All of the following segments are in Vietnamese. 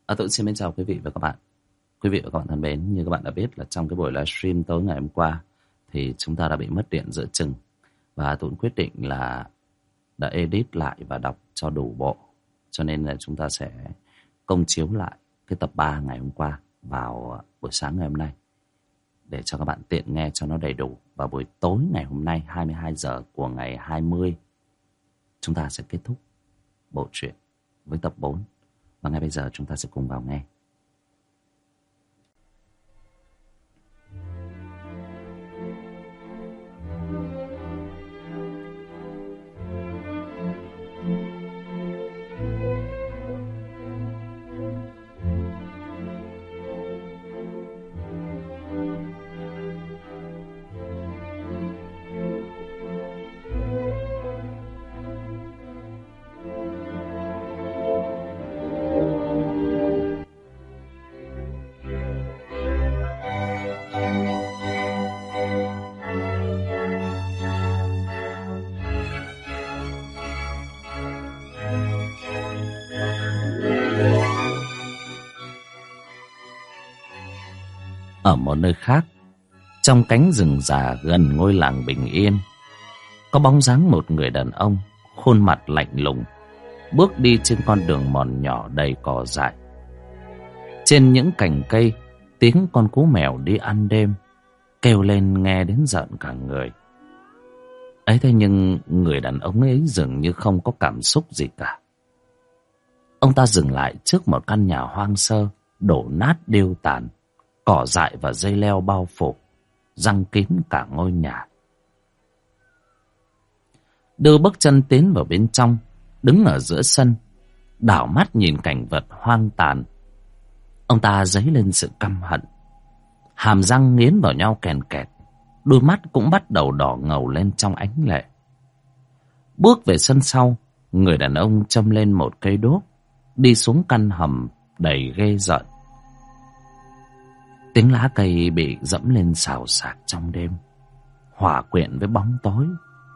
Tôi xin mến chào quý vị và các bạn. Quý vị và các bạn thân mến, như các bạn đã biết là trong cái buổi livestream tối ngày hôm qua thì chúng ta đã bị mất điện giữa chừng, và tôi quyết định là đã edit lại và đọc cho đủ bộ, cho nên là chúng ta sẽ công chiếu lại cái tập 3 ngày hôm qua vào buổi sáng ngày hôm nay để cho các bạn tiện nghe cho nó đầy đủ. Và buổi tối ngày hôm nay 22 giờ của ngày 20 chúng ta sẽ kết thúc bộ truyện với tập 4. Và ngay bây giờ chúng ta sẽ cùng vào nghe. Ở một nơi khác, trong cánh rừng già gần ngôi làng bình yên, có bóng dáng một người đàn ông, khuôn mặt lạnh lùng, bước đi trên con đường mòn nhỏ đầy cỏ dại. Trên những cành cây, tiếng con cú mèo đi ăn đêm kêu lên nghe đến rợn cả người. Ấy thế nhưng người đàn ông ấy dường như không có cảm xúc gì cả. Ông ta dừng lại trước một căn nhà hoang sơ, đổ nát điêu tàn, cỏ dại và dây leo bao phủ, giăng kín cả ngôi nhà. Đưa bước chân tiến vào bên trong, đứng ở giữa sân, đảo mắt nhìn cảnh vật hoang tàn. Ông ta dấy lên sự căm hận, hàm răng nghiến vào nhau kèn kẹt, đôi mắt cũng bắt đầu đỏ ngầu lên trong ánh lệ. Bước về sân sau, người đàn ông châm lên một cây đuốc, đi xuống căn hầm đầy ghê rợn. Tiếng lá cây bị dẫm lên xào xạc trong đêm, hòa quyện với bóng tối.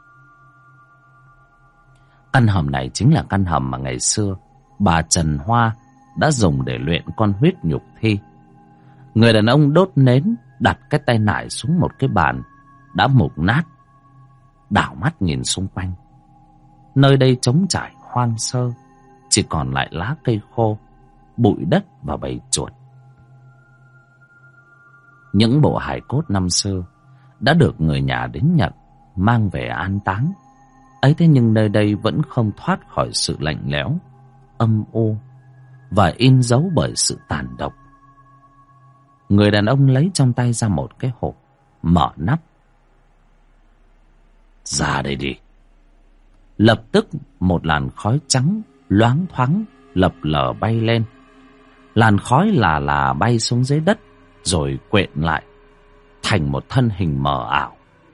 Căn hầm này chính là căn hầm mà ngày xưa bà Trần Hoa đã dùng để luyện con huyết nhục thi. Người đàn ông đốt nến, đặt cái tay nải xuống một cái bàn đã mục nát, đảo mắt nhìn xung quanh. Nơi đây trống trải hoang sơ, chỉ còn lại lá cây khô, bụi đất và bầy chuột. Những bộ hài cốt năm xưa đã được người nhà đến nhận, mang về an táng. Ấy thế nhưng nơi đây vẫn không thoát khỏi sự lạnh lẽo, âm u và in dấu bởi sự tàn độc. Người đàn ông lấy trong tay ra một cái hộp, mở nắp. Ra đây đi. Lập tức một làn khói trắng loáng thoáng lập lờ bay lên. Làn khói là bay xuống dưới đất, rồi quện lại thành một thân hình mờ ảo.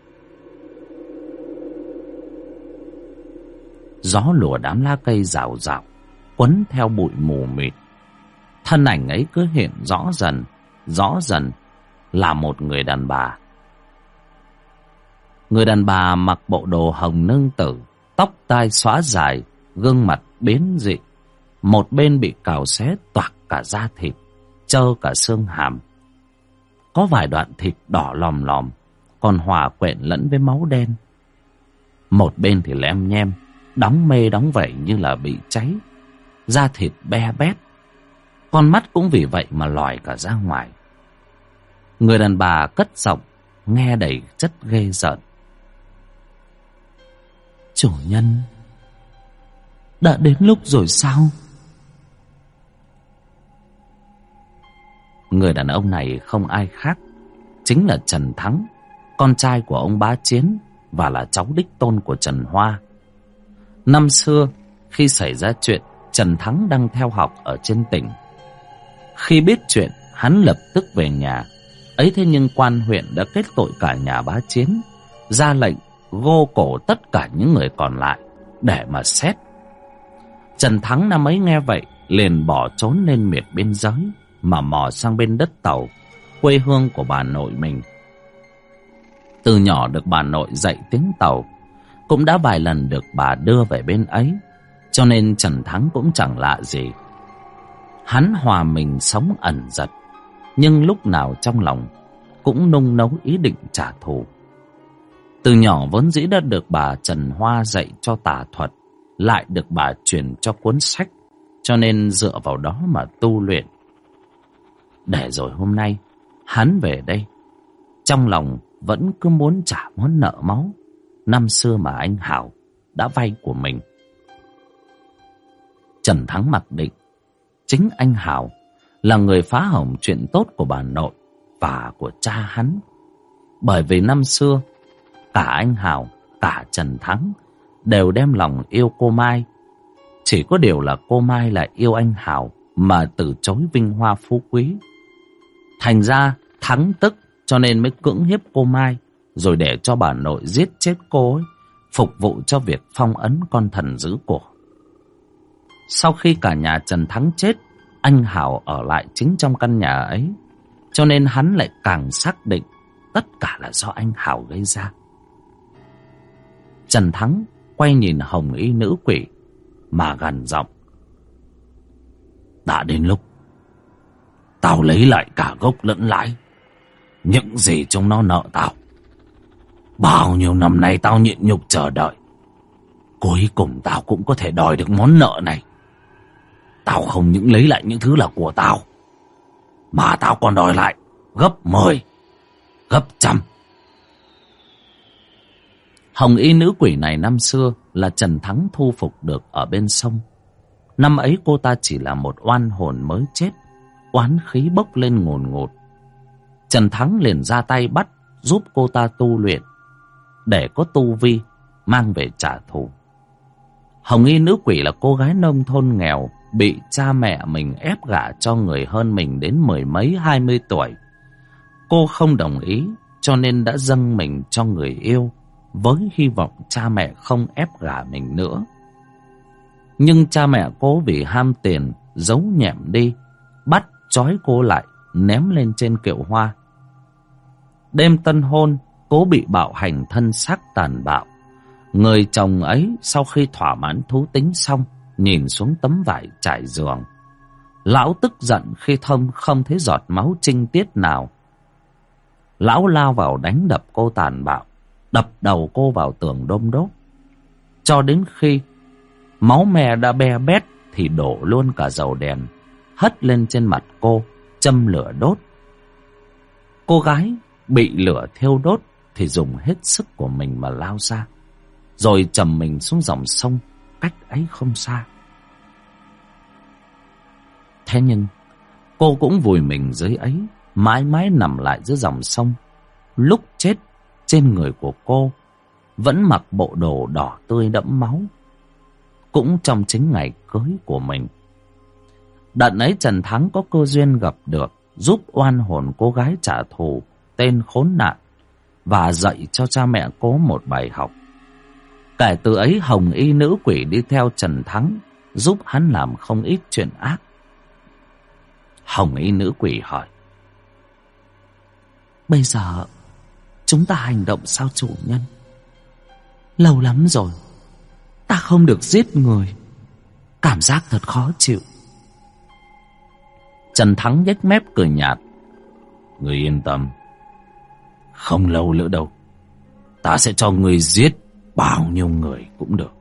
Gió lùa đám lá cây rào rào, quấn theo bụi mù mịt. Thân ảnh ấy cứ hiện rõ dần là một người đàn bà. Người đàn bà mặc bộ đồ hồng nương tử, tóc tai xõa dài, gương mặt biến dị, một bên bị cào xé toạc cả da thịt, trơ cả xương hàm. Có vài đoạn thịt đỏ lòm lòm, còn hòa quyện lẫn với máu đen. Một bên thì lem nhem, đóng mê đóng vẩy như là bị cháy, da thịt be bét. Con mắt cũng vì vậy mà lòi cả ra ngoài. Người đàn bà cất giọng nghe đầy chất ghê rợn. Chủ nhân, đã đến lúc rồi sao? Người đàn ông này không ai khác, chính là Trần Thắng, con trai của ông Bá Chiến và là cháu đích tôn của Trần Hoa. Năm xưa, khi xảy ra chuyện, Trần Thắng đang theo học ở trên tỉnh. Khi biết chuyện, hắn lập tức về nhà. Ấy thế nhưng quan huyện đã kết tội cả nhà Bá Chiến, ra lệnh gô cổ tất cả những người còn lại để mà xét. Trần Thắng năm ấy nghe vậy liền bỏ trốn lên miệt biên giới, mà mò sang bên đất Tàu, quê hương của bà nội mình. Từ nhỏ được bà nội dạy tiếng Tàu, cũng đã vài lần được bà đưa về bên ấy, cho nên Trần Thắng cũng chẳng lạ gì. Hắn hòa mình sống ẩn giật, nhưng lúc nào trong lòng cũng nung nấu ý định trả thù. Từ nhỏ vốn dĩ đã được bà Trần Hoa dạy cho tà thuật, lại được bà truyền cho cuốn sách, cho nên dựa vào đó mà tu luyện. Để rồi hôm nay hắn về đây, trong lòng vẫn cứ muốn trả món nợ máu năm xưa mà anh Hảo đã vay của mình. Trần Thắng mặc định chính anh Hảo là người phá hỏng chuyện tốt của bà nội và của cha hắn. Bởi vì năm xưa cả anh Hảo, cả Trần Thắng đều đem lòng yêu cô Mai. Chỉ có điều là cô Mai lại yêu anh Hảo mà từ chối vinh hoa phú quý. Thành ra Thắng tức cho nên mới cưỡng hiếp cô Mai, rồi để cho bà nội giết chết cô ấy, phục vụ cho việc phong ấn con thần giữ cổ. Sau khi cả nhà Trần Thắng chết, anh Hảo ở lại chính trong căn nhà ấy, cho nên hắn lại càng xác định tất cả là do anh Hảo gây ra. Trần Thắng quay nhìn hồng y nữ quỷ mà gằn giọng: đã đến lúc tao lấy lại cả gốc lẫn lãi những gì chúng nó nợ tao. Bao nhiêu năm nay tao nhịn nhục chờ đợi, cuối cùng tao cũng có thể đòi được món nợ này. Tao không những lấy lại những thứ là của tao, mà tao còn đòi lại gấp 10, gấp trăm. Hồng y nữ quỷ này năm xưa là Trần Thắng thu phục được ở bên sông. Năm ấy cô ta chỉ là một oan hồn mới chết, oán khí bốc lên ngùn ngụt. Trần Thắng liền ra tay bắt giúp cô ta tu luyện, để có tu vi mang về trả thù. Hồng y nữ quỷ là cô gái nông thôn nghèo, bị cha mẹ mình ép gả cho người hơn mình đến 10 mấy 20 tuổi. Cô không đồng ý, cho nên đã dâng mình cho người yêu, với hy vọng cha mẹ không ép gả mình nữa. Nhưng cha mẹ cô vì ham tiền giấu nhẹm đi, bắt trói cô lại ném lên trên kiệu hoa. Đêm tân hôn, cô bị bạo hành thân xác tàn bạo. Người chồng ấy sau khi thỏa mãn thú tính xong, nhìn xuống tấm vải trải giường. Lão tức giận khi không thấy giọt máu trinh tiết nào. Lão lao vào đánh đập cô tàn bạo, đập đầu cô vào tường đôm đốt, cho đến khi máu me đã be bét thì đổ luôn cả dầu đèn, hất lên trên mặt cô, châm lửa đốt. Cô gái bị lửa thiêu đốt thì dùng hết sức của mình mà lao ra, rồi chầm mình xuống dòng sông cách ấy không xa. Thế nhưng cô cũng vùi mình dưới ấy, mãi mãi nằm lại giữa dòng sông. Lúc chết, trên người của cô vẫn mặc bộ đồ đỏ tươi đẫm máu, cũng trong chính ngày cưới của mình. Đợt ấy Trần Thắng có cơ duyên gặp được, giúp oan hồn cô gái trả thù tên khốn nạn và dạy cho cha mẹ cô một bài học. Kể từ ấy hồng y nữ quỷ đi theo Trần Thắng, giúp hắn làm không ít chuyện ác. Hồng y nữ quỷ hỏi: bây giờ chúng ta hành động sao chủ nhân? Lâu lắm rồi ta không được giết người, cảm giác thật khó chịu. Trần Thắng nhếch mép cười nhạt: người yên tâm, không lâu nữa đâu, ta sẽ cho người giết bao nhiêu người cũng được.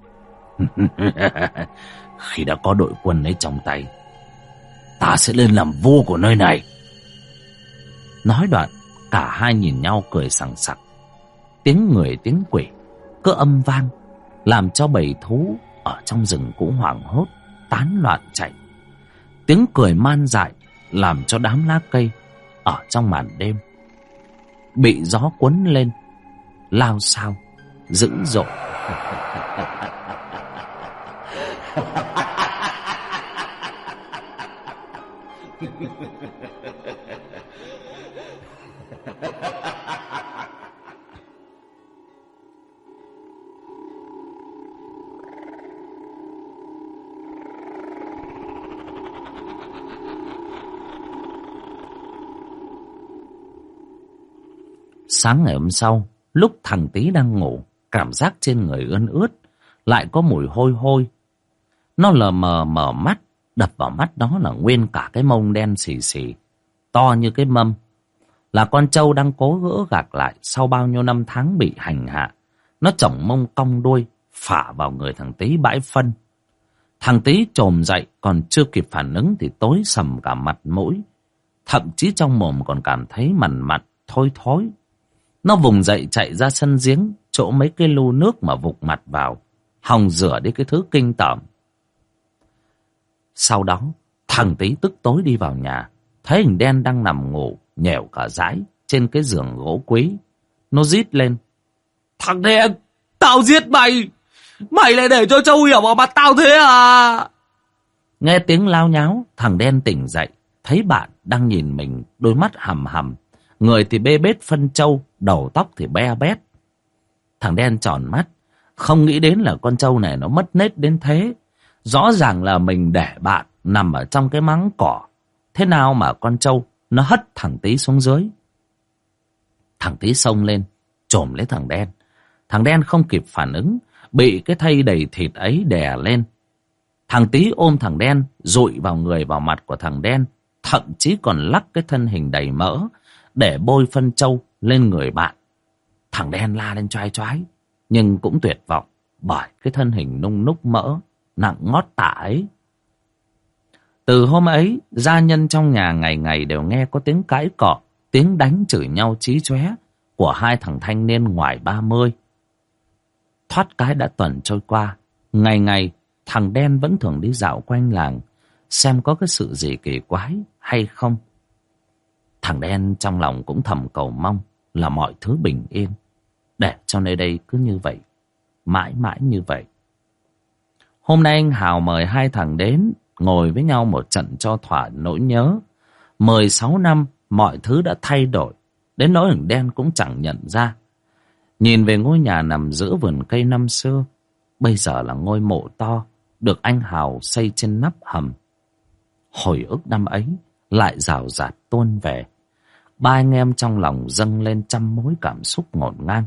Khi đã có đội quân ấy trong tay, ta sẽ lên làm vua của nơi này. Nói đoạn, cả hai nhìn nhau cười sằng sặc. Tiếng người tiếng quỷ cứ âm vang, làm cho bầy thú ở trong rừng cũng hoảng hốt, tán loạn chạy. Tiếng cười man dại làm cho đám lá cây ở trong màn đêm bị gió cuốn lên, lao xao dữ dội. Sáng ngày hôm sau, lúc thằng Tý đang ngủ, cảm giác trên người ươn ướt, lại có mùi hôi hôi. Nó lờ mờ mở mắt, đập vào mắt nó là nguyên cả cái mông đen xì xì, to như cái mâm. Là con trâu đang cố gỡ gạc lại sau bao nhiêu năm tháng bị hành hạ. Nó chổng mông cong đuôi, phả vào người thằng Tý bãi phân. Thằng Tý chồm dậy, còn chưa kịp phản ứng thì tối sầm cả mặt mũi. Thậm chí trong mồm còn cảm thấy mằn mặn, thối thối. Nó vùng dậy chạy ra sân giếng, chỗ mấy cái lu nước mà vụt mặt vào, hòng rửa đi cái thứ kinh tởm. Sau đó, thằng Tý tức tối đi vào nhà, thấy hình đen đang nằm ngủ, nhèo cả dãi trên cái giường gỗ quý. Nó rít lên: "Thằng đen, tao giết mày! Mày lại để cho Châu Hiểu vào mặt tao thế à?" Nghe tiếng lao nháo, thằng đen tỉnh dậy, thấy bạn đang nhìn mình, đôi mắt hằm hằm, người thì bê bết phân trâu, đầu tóc thì be bét. Thằng đen tròn mắt, không nghĩ đến là con trâu này nó mất nết đến thế. Rõ ràng là mình để bạn nằm ở trong cái máng cỏ, thế nào mà con trâu nó hất thằng Tý xuống dưới. Thằng Tý xông lên chồm lấy thằng đen. Thằng đen không kịp phản ứng, bị cái thây đầy thịt ấy đè lên. Thằng Tý ôm thằng đen, dụi vào người vào mặt của thằng đen, thậm chí còn lắc cái thân hình đầy mỡ để bôi phân trâu lên người bạn. Thằng đen la lên choai choái, nhưng cũng tuyệt vọng bởi cái thân hình nung núc mỡ nặng ngót tả ấy. Từ hôm ấy, gia nhân trong nhà ngày ngày đều nghe có tiếng cãi cọ, tiếng đánh chửi nhau chí chóe của hai thằng thanh niên ngoài 30. Thoát cái đã tuần trôi qua, ngày ngày thằng đen vẫn thường đi dạo quanh làng xem có cái sự gì kỳ quái hay không. Thằng đen trong lòng cũng thầm cầu mong là mọi thứ bình yên, để cho nơi đây cứ như vậy, mãi mãi như vậy. Hôm nay anh Hào mời hai thằng đến ngồi với nhau một trận cho thỏa nỗi nhớ. 16 năm mọi thứ đã thay đổi, đến nỗi thằng đen cũng chẳng nhận ra. Nhìn về ngôi nhà nằm giữa vườn cây năm xưa, bây giờ là ngôi mộ to được anh Hào xây trên nắp hầm. Hồi ức năm ấy lại rào rạt tuôn về. Ba anh em trong lòng dâng lên trăm mối cảm xúc ngổn ngang.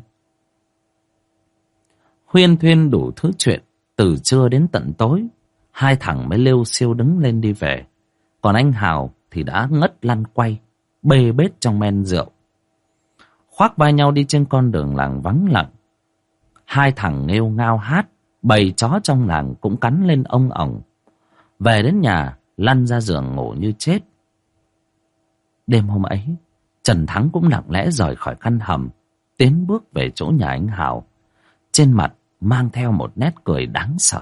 Huyên thuyên đủ thứ chuyện, từ trưa đến tận tối, hai thằng mới lêu xiêu đứng lên đi về. Còn anh Hào thì đã ngất lăn quay, bê bết trong men rượu. Khoác vai nhau đi trên con đường làng vắng lặng. Hai thằng nghêu ngao hát, bầy chó trong làng cũng cắn lên ông ổng. Về đến nhà, lăn ra giường ngủ như chết. Đêm hôm ấy, Trần Thắng cũng lặng lẽ rời khỏi căn hầm, tiến bước về chỗ nhà anh Hào, trên mặt mang theo một nét cười đáng sợ.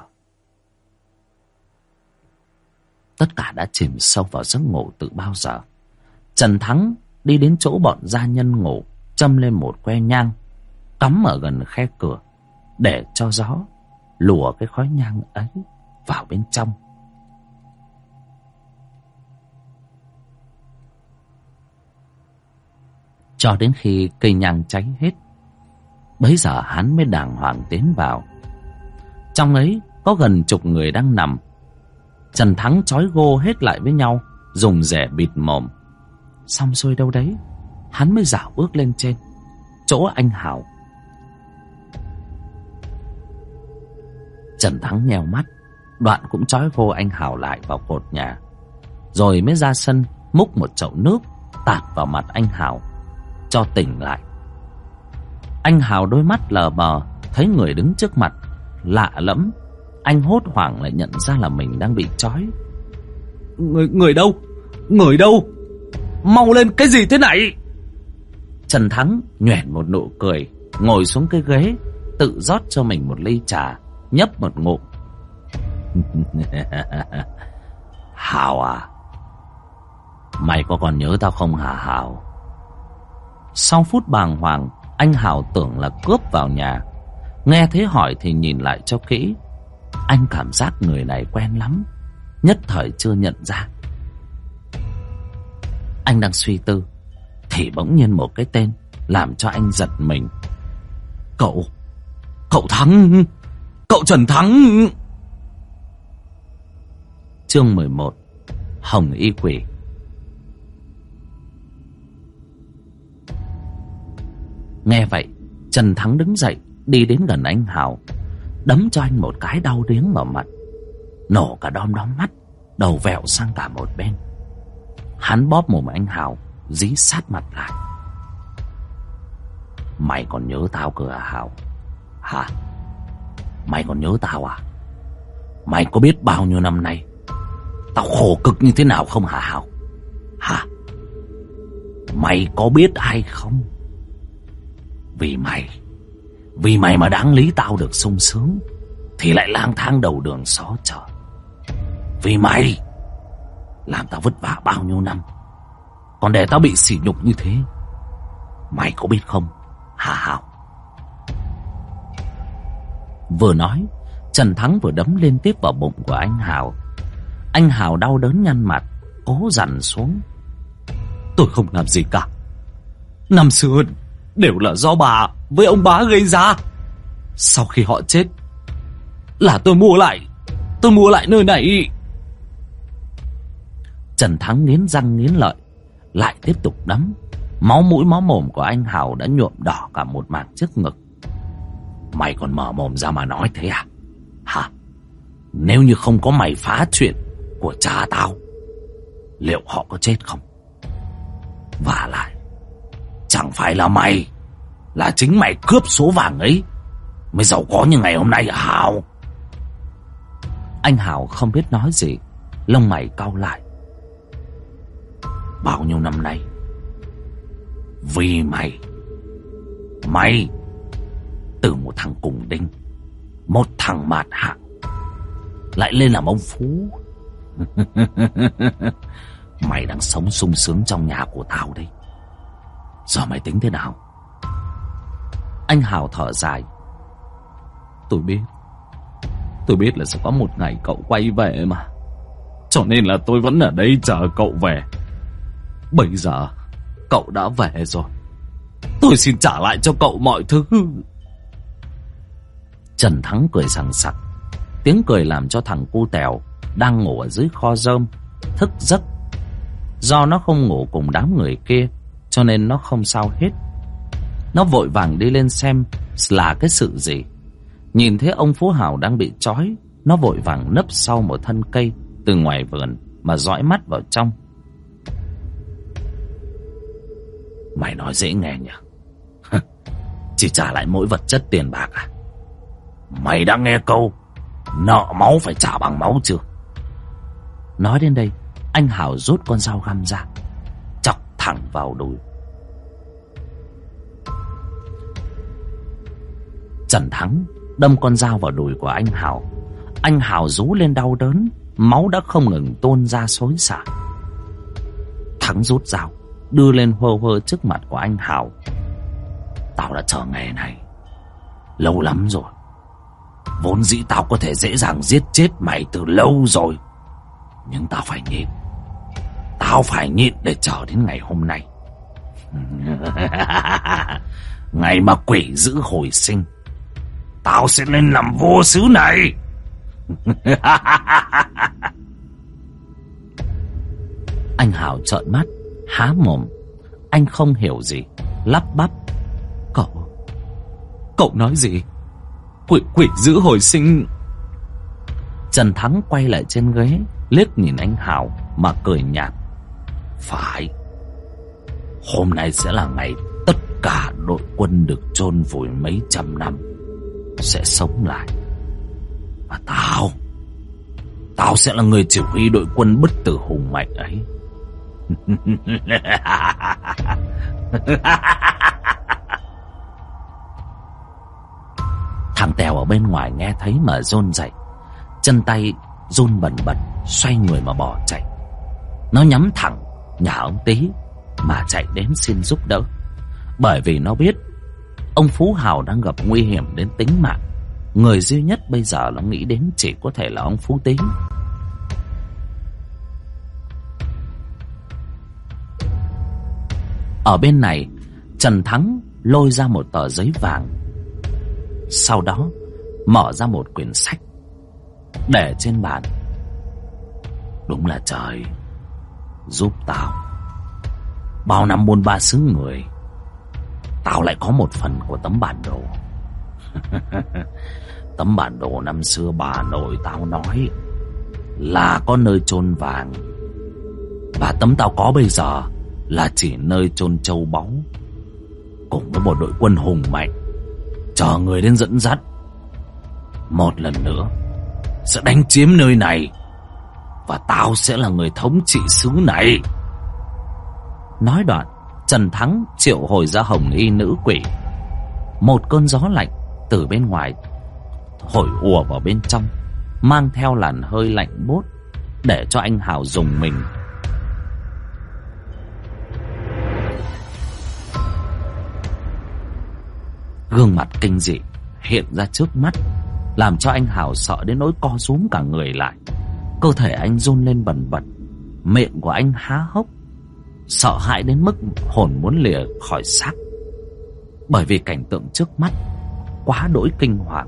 Tất cả đã chìm sâu vào giấc ngủ từ bao giờ. Trần Thắng đi đến chỗ bọn gia nhân ngủ, châm lên một que nhang, cắm ở gần khe cửa, để cho gió lùa cái khói nhang ấy vào bên trong. Cho đến khi cây nhang cháy hết, bấy giờ hắn mới đàng hoàng tiến vào. Trong ấy có gần chục người đang nằm. Trần Thắng trói gô hết lại với nhau, dùng rẻ bịt mồm. Xong xuôi đâu đấy, hắn mới dạo bước lên trên chỗ anh Hào. Trần Thắng nheo mắt, đoạn cũng trói gô anh Hào lại vào cột nhà, rồi mới ra sân múc một chậu nước tạt vào mặt anh Hào cho tỉnh lại. Anh Hào đôi mắt lờ mờ, thấy người đứng trước mặt lạ lẫm. Anh hốt hoảng lại nhận ra là mình đang bị trói. Người đâu? Người đâu? Mau lên, cái gì thế này? Trần Thắng nhoẻn một nụ cười, ngồi xuống cái ghế, tự rót cho mình một ly trà, nhấp một ngụm. Hào à, mày có còn nhớ tao không hả Hào? Sau phút bàng hoàng, anh Hào tưởng là cướp vào nhà. Nghe thế hỏi thì nhìn lại cho kỹ. Anh cảm giác người này quen lắm, nhất thời chưa nhận ra. Anh đang suy tư thì bỗng nhiên một cái tên làm cho anh giật mình. Cậu Thắng, cậu Trần Thắng. Chương 11: Hồng Y Quỷ. Nghe vậy, Trần Thắng đứng dậy, đi đến gần anh Hào, đấm cho anh một cái đau điếng vào mặt, nổ cả đom đóm mắt, đầu vẹo sang cả một bên. Hắn bóp mồm anh Hào, dí sát mặt lại. Mày còn nhớ tao cơ à Hào? Hả? Mày còn nhớ tao à? Mày có biết bao nhiêu năm nay tao khổ cực như thế nào không hả Hào? Hả? Mày có biết hay không? Vì mày mà đáng lý tao được sung sướng thì lại lang thang đầu đường xó chợ. Vì mày làm tao vất vả bao nhiêu năm, còn để tao bị sỉ nhục như thế. Mày có biết không hả Hào? Vừa nói, Trần Thắng vừa đấm liên tiếp vào bụng của anh Hào. Anh Hào đau đớn nhăn mặt, cố dằn xuống. Tôi không làm gì cả. Năm xưa đều là do bà với ông bá gây ra. Sau khi họ chết là tôi mua lại nơi này. Trần Thắng nghiến răng nghiến lợi, lại tiếp tục đấm. Máu mũi máu mồm của anh Hào đã nhuộm đỏ cả một mảng trước ngực. Mày còn mở mồm ra mà nói thế à? Hả? Nếu như không có mày phá chuyện của cha tao, liệu họ có chết không? Vả lại, chẳng phải là mày, là chính mày cướp số vàng ấy mới giàu có như ngày hôm nay à Hào? Anh Hào không biết nói gì, lông mày cau lại. Bao nhiêu năm nay, vì mày từ một thằng cùng đinh, một thằng mạt hạng, lại lên làm ông phú. Mày đang sống sung sướng trong nhà của tao đây. Giờ mày tính thế nào? Anh Hào thở dài. Tôi biết là sẽ có một ngày cậu quay về mà, cho nên là tôi vẫn ở đây chờ cậu về. Bây giờ cậu đã về rồi, tôi xin trả lại cho cậu mọi thứ. Trần Thắng cười sằng sặc. Tiếng cười làm cho thằng cu tèo đang ngủ ở dưới kho rơm thức giấc. Do nó không ngủ cùng đám người kia, cho nên nó không sao hết. Nó vội vàng đi lên xem là cái sự gì. Nhìn thấy ông Phú Hào đang bị trói, nó vội vàng nấp sau một thân cây từ ngoài vườn mà dõi mắt vào trong. Mày nói dễ nghe nhỉ? Chỉ trả lại mỗi vật chất tiền bạc à? Mày đã nghe câu nợ máu phải trả bằng máu chưa? Nói đến đây, anh Hào rút con dao găm ra, chọc thẳng vào đùi. Trần Thắng đâm con dao vào đùi của anh Hào. Anh Hào rú lên đau đớn, máu đã không ngừng tuôn ra xối xả. Thắng rút dao đưa lên hơ hơ trước mặt của anh Hào. Tao đã chờ ngày này lâu lắm rồi. Vốn dĩ tao có thể dễ dàng giết chết mày từ lâu rồi, nhưng tao phải nhịn. Tao phải nhịn để chờ đến ngày hôm nay. Ngày mà quỷ dữ hồi sinh, tao sẽ lên làm vua xứ này. Anh Hào trợn mắt há mồm. Anh không hiểu gì, lắp bắp. Cậu nói gì? Quỷ dữ hồi sinh? Trần Thắng quay lại trên ghế, liếc nhìn anh Hào mà cười nhạt. Phải, hôm nay sẽ là ngày tất cả đội quân được chôn vùi mấy trăm năm sẽ sống lại. Và tao sẽ là người chỉ huy đội quân bất tử hùng mạnh ấy. Thằng Tèo ở bên ngoài nghe thấy mà run rẩy, chân tay run bần bật, xoay người mà bỏ chạy. Nó nhắm thẳng nhà ông Tý mà chạy đến xin giúp đỡ, bởi vì nó biết ông Phú Hào đang gặp nguy hiểm đến tính mạng. Người duy nhất bây giờ nó nghĩ đến chỉ có thể là ông Phú Tý. Ở bên này, Trần Thắng lôi ra một tờ giấy vàng, sau đó mở ra một quyển sách để trên bàn. Đúng là trời giúp tao. Bao năm buôn ba xứ người, tao lại có một phần của tấm bản đồ. Tấm bản đồ năm xưa bà nội tao nói là có nơi chôn vàng, và tấm tao có bây giờ là chỉ nơi chôn châu báu, cùng với một đội quân hùng mạnh chờ người đến dẫn dắt. Một lần nữa sẽ đánh chiếm nơi này, và tao sẽ là người thống trị xứ này. Nói đoạn, Trần Thắng triệu hồi ra hồng y nữ quỷ. Một cơn gió lạnh từ bên ngoài thổi ùa vào bên trong, mang theo làn hơi lạnh buốt để cho anh Hào rùng mình. Gương mặt kinh dị hiện ra trước mắt, làm cho anh Hào sợ đến nỗi co rúm cả người lại. Cơ thể anh run lên bần bật, miệng của anh há hốc, sợ hãi đến mức hồn muốn lìa khỏi xác, bởi vì cảnh tượng trước mắt quá đỗi kinh hoàng.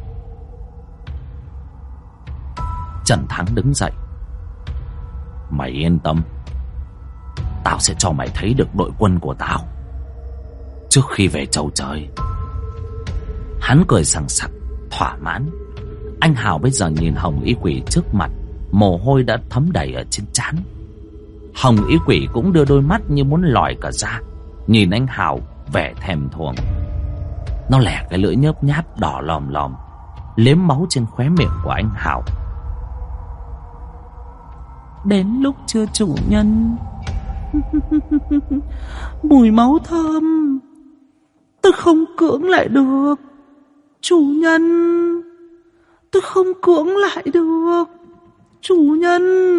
Trần Thắng đứng dậy. Mày yên tâm, tao sẽ cho mày thấy được đội quân của tao trước khi về châu trời. Hắn cười sằng sặc, thỏa mãn. Anh Hào bây giờ nhìn hồng y quỷ trước mặt, mồ hôi đã thấm đầy ở trên trán. Hồng y quỷ cũng đưa đôi mắt như muốn lòi cả ra, nhìn anh Hào vẻ thèm thuồng. Nó lẻ cái lưỡi nhớp nháp đỏ lòm lòm, liếm máu trên khóe miệng của anh Hào. Đến lúc chưa chủ nhân. Mùi máu thơm, tôi không cưỡng lại được. Chủ nhân, tôi không cưỡng lại được. Chủ nhân.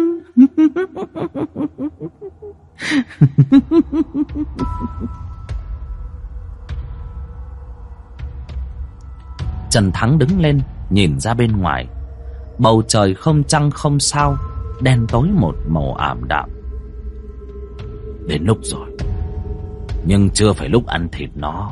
Trần Thắng đứng lên, nhìn ra bên ngoài. Bầu trời không trăng không sao, đen tối một màu ảm đạm. Đến lúc rồi, nhưng chưa phải lúc ăn thịt nó.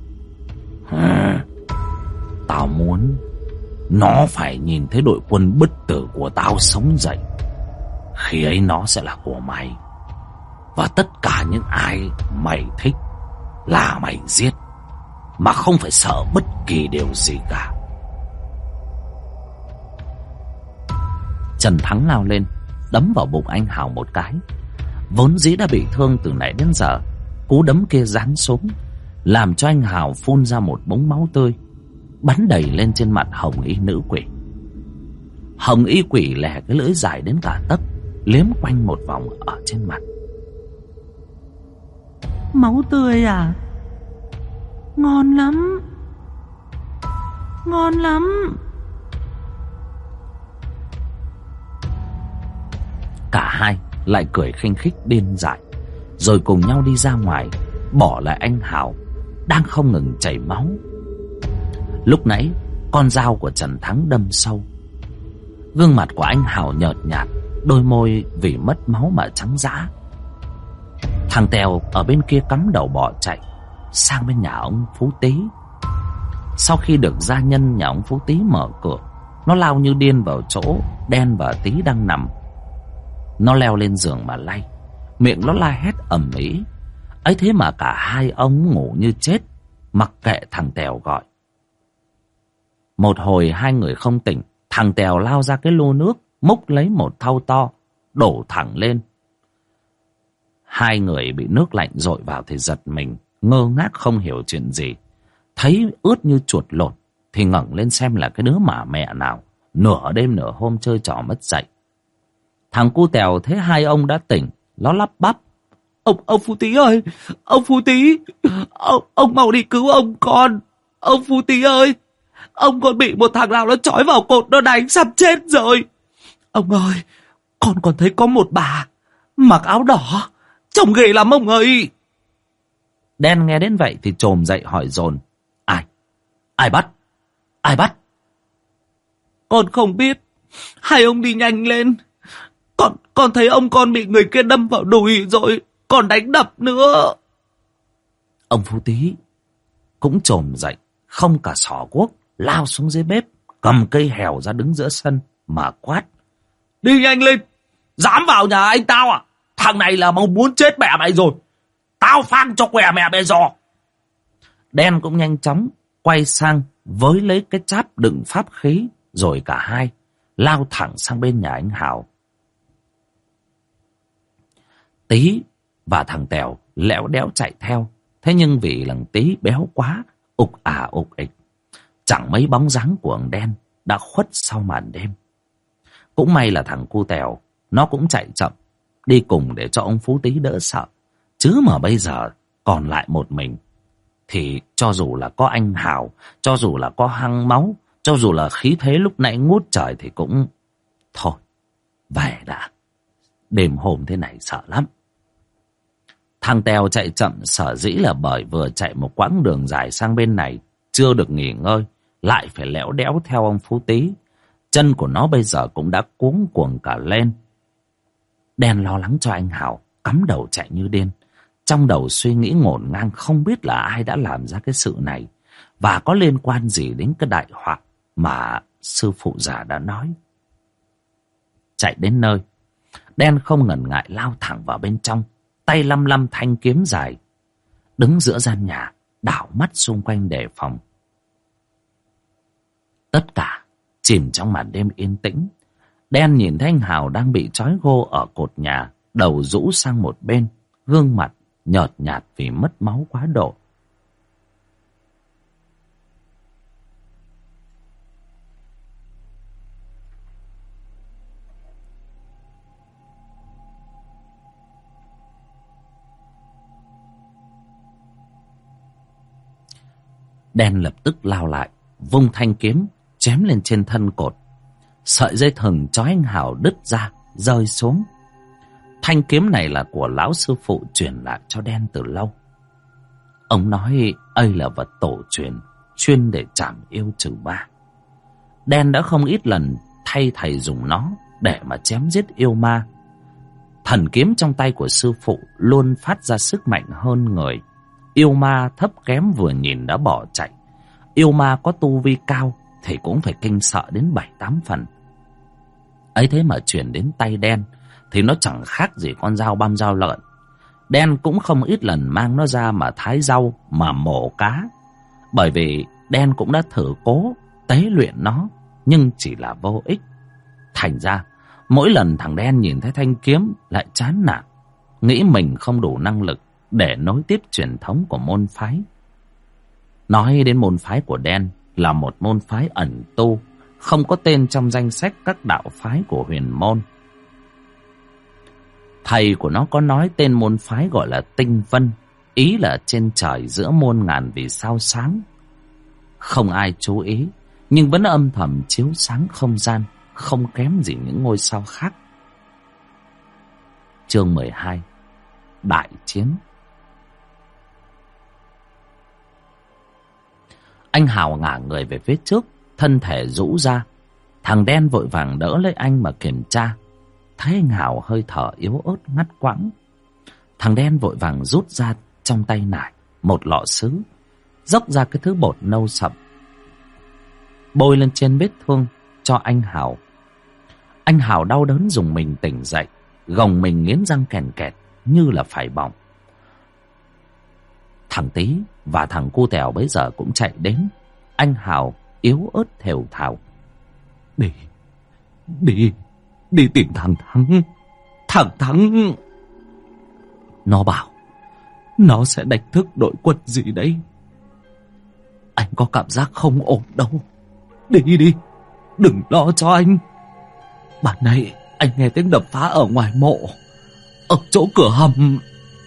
Tao muốn nó phải nhìn thấy đội quân bất tử của tao sống dậy. Khi ấy nó sẽ là của mày, và tất cả những ai mày thích là mày giết, mà không phải sợ bất kỳ điều gì cả. Trần Thắng lao lên, đấm vào bụng anh Hào một cái. Vốn dĩ đã bị thương từ nãy đến giờ, cú đấm kia giáng xuống, làm cho anh Hào phun ra một búng máu tươi, bắn đầy lên trên mặt hồng y nữ quỷ. Hồng y quỷ lè cái lưỡi dài đến cả tấc, liếm quanh một vòng ở trên mặt. Máu tươi à? Ngon lắm, ngon lắm. Cả hai lại cười khinh khích điên dại, rồi cùng nhau đi ra ngoài, bỏ lại anh Hào đang không ngừng chảy máu. Lúc nãy con dao của Trần Thắng đâm sâu. Gương mặt của anh Hào nhợt nhạt, đôi môi vì mất máu mà trắng dã. Thằng Tèo ở bên kia cắm đầu bỏ chạy sang bên nhà ông Phú Tý. Sau khi được gia nhân nhà ông Phú Tý mở cửa, nó lao như điên vào chỗ Đen và Tý đang nằm. Nó leo lên giường mà lay, miệng nó la hét ầm ĩ. Ấy thế mà cả hai ông ngủ như chết, mặc kệ thằng Tèo gọi. Một hồi hai người không tỉnh, thằng Tèo lao ra cái lô nước, múc lấy một thau to, đổ thẳng lên. Hai người bị nước lạnh dội vào thì giật mình, ngơ ngác không hiểu chuyện gì. Thấy ướt như chuột lột thì ngẩng lên xem là cái đứa mà mẹ nào nửa đêm nửa hôm chơi trò mất dậy. Thằng cu Tèo thấy hai ông đã tỉnh, nó lắp bắp: Ông Phú Tý ơi, ông Phú Tý, ông mau đi cứu ông con. Ông Phú Tý ơi, ông con bị một thằng nào nó trói vào cột, nó đánh sắp chết rồi. Ông ơi, con còn thấy có một bà mặc áo đỏ, trông ghê lắm ông ơi. Đen nghe đến vậy thì chồm dậy hỏi dồn: Ai bắt? Ai bắt? Con không biết, hai ông đi nhanh lên. Con thấy ông con bị người kia đâm vào đùi rồi, còn đánh đập nữa. Ông Phú Tý cũng chồm dậy, không cả xỏ guốc, lao xuống dưới bếp, cầm cây hèo ra đứng giữa sân mà quát: Đi nhanh lên, dám vào nhà anh tao à? Thằng này là muốn chết mẹ mày rồi, tao phang cho què mẹ mày giò. Đen cũng nhanh chóng quay sang với lấy cái cháp đựng pháp khí, rồi cả hai lao thẳng sang bên nhà anh Hào. Tí và thằng Tèo lẽo đẽo chạy theo. Thế nhưng vì lần Tí béo quá, ục ịch, chẳng mấy bóng dáng của ông Đen đã khuất sau màn đêm. Cũng may là thằng cu Tèo nó cũng chạy chậm đi cùng để cho ông Phú Tí đỡ sợ. Chứ mà bây giờ còn lại một mình thì cho dù là có anh Hào, cho dù là có hăng máu, cho dù là khí thế lúc nãy ngút trời thì cũng thôi, về đã. Đêm hôm thế này sợ lắm. Thằng Tèo chạy chậm sở dĩ là bởi vừa chạy một quãng đường dài sang bên này, chưa được nghỉ ngơi, lại phải lẽo đẽo theo ông Phú Tí. Chân của nó bây giờ cũng đã cuống cuồng cả lên. Đen lo lắng cho anh Hào, cắm đầu chạy như điên. Trong đầu suy nghĩ ngổn ngang không biết là ai đã làm ra cái sự này và có liên quan gì đến cái đại họa mà sư phụ già đã nói. Chạy đến nơi, Đen không ngần ngại lao thẳng vào bên trong, tay lăm lăm thanh kiếm dài, đứng giữa gian nhà, đảo mắt xung quanh đề phòng. Tất cả chìm trong màn đêm yên tĩnh. Đen nhìn thấy anh Hào đang bị trói gô ở cột nhà, đầu rũ sang một bên, gương mặt nhợt nhạt vì mất máu quá độ. Đen lập tức lao lại, vung thanh kiếm chém lên trên thân cột. Sợi dây thừng trói anh Hào đứt ra, rơi xuống. Thanh kiếm này là của lão sư phụ truyền lại cho Đen từ lâu. Ông nói đây là vật tổ truyền, chuyên để trảm yêu trừ ma. Đen đã không ít lần thay thầy dùng nó để mà chém giết yêu ma. Thần kiếm trong tay của sư phụ luôn phát ra sức mạnh hơn người. Yêu ma thấp kém vừa nhìn đã bỏ chạy. Yêu ma có tu vi cao thì cũng phải kinh sợ đến 7-8 phần. Ấy thế mà chuyển đến tay Đen thì nó chẳng khác gì con dao băm dao lợn. Đen cũng không ít lần mang nó ra mà thái rau, mà mổ cá. Bởi vì Đen cũng đã thử cố tế luyện nó, nhưng chỉ là vô ích. Thành ra mỗi lần thằng Đen nhìn thấy thanh kiếm lại chán nản, nghĩ mình không đủ năng lực để nối tiếp truyền thống của môn phái. Nói đến môn phái của Đen là một môn phái ẩn tu, không có tên trong danh sách các đạo phái của huyền môn. Thầy của nó có nói tên môn phái gọi là Tinh Vân, ý là trên trời giữa muôn ngàn vì sao sáng. Không ai chú ý, nhưng vẫn âm thầm chiếu sáng không gian, không kém gì những ngôi sao khác. Chương 12: Đại chiến. Anh Hào ngả người về phía trước, thân thể rũ ra. Thằng Đen vội vàng đỡ lấy anh mà kiểm tra. Thấy anh Hào hơi thở yếu ớt ngắt quãng. Thằng Đen vội vàng rút ra trong tay nải một lọ sứ, dốc ra cái thứ bột nâu sậm, bôi lên trên vết thương cho anh Hào. Anh Hào đau đớn dùng mình tỉnh dậy, gồng mình nghiến răng kèn kẹt như là phải bỏng. Thằng Tí và thằng cu Tèo bấy giờ cũng chạy đến. Anh Hào yếu ớt thều thào: Đi tìm thằng Thắng. Thằng Thắng nó bảo nó sẽ đánh thức đội quân gì đấy. Anh có cảm giác không ổn đâu. Đi, đừng lo cho anh. Bản này anh nghe tiếng đập phá ở ngoài mộ, ở chỗ cửa hầm.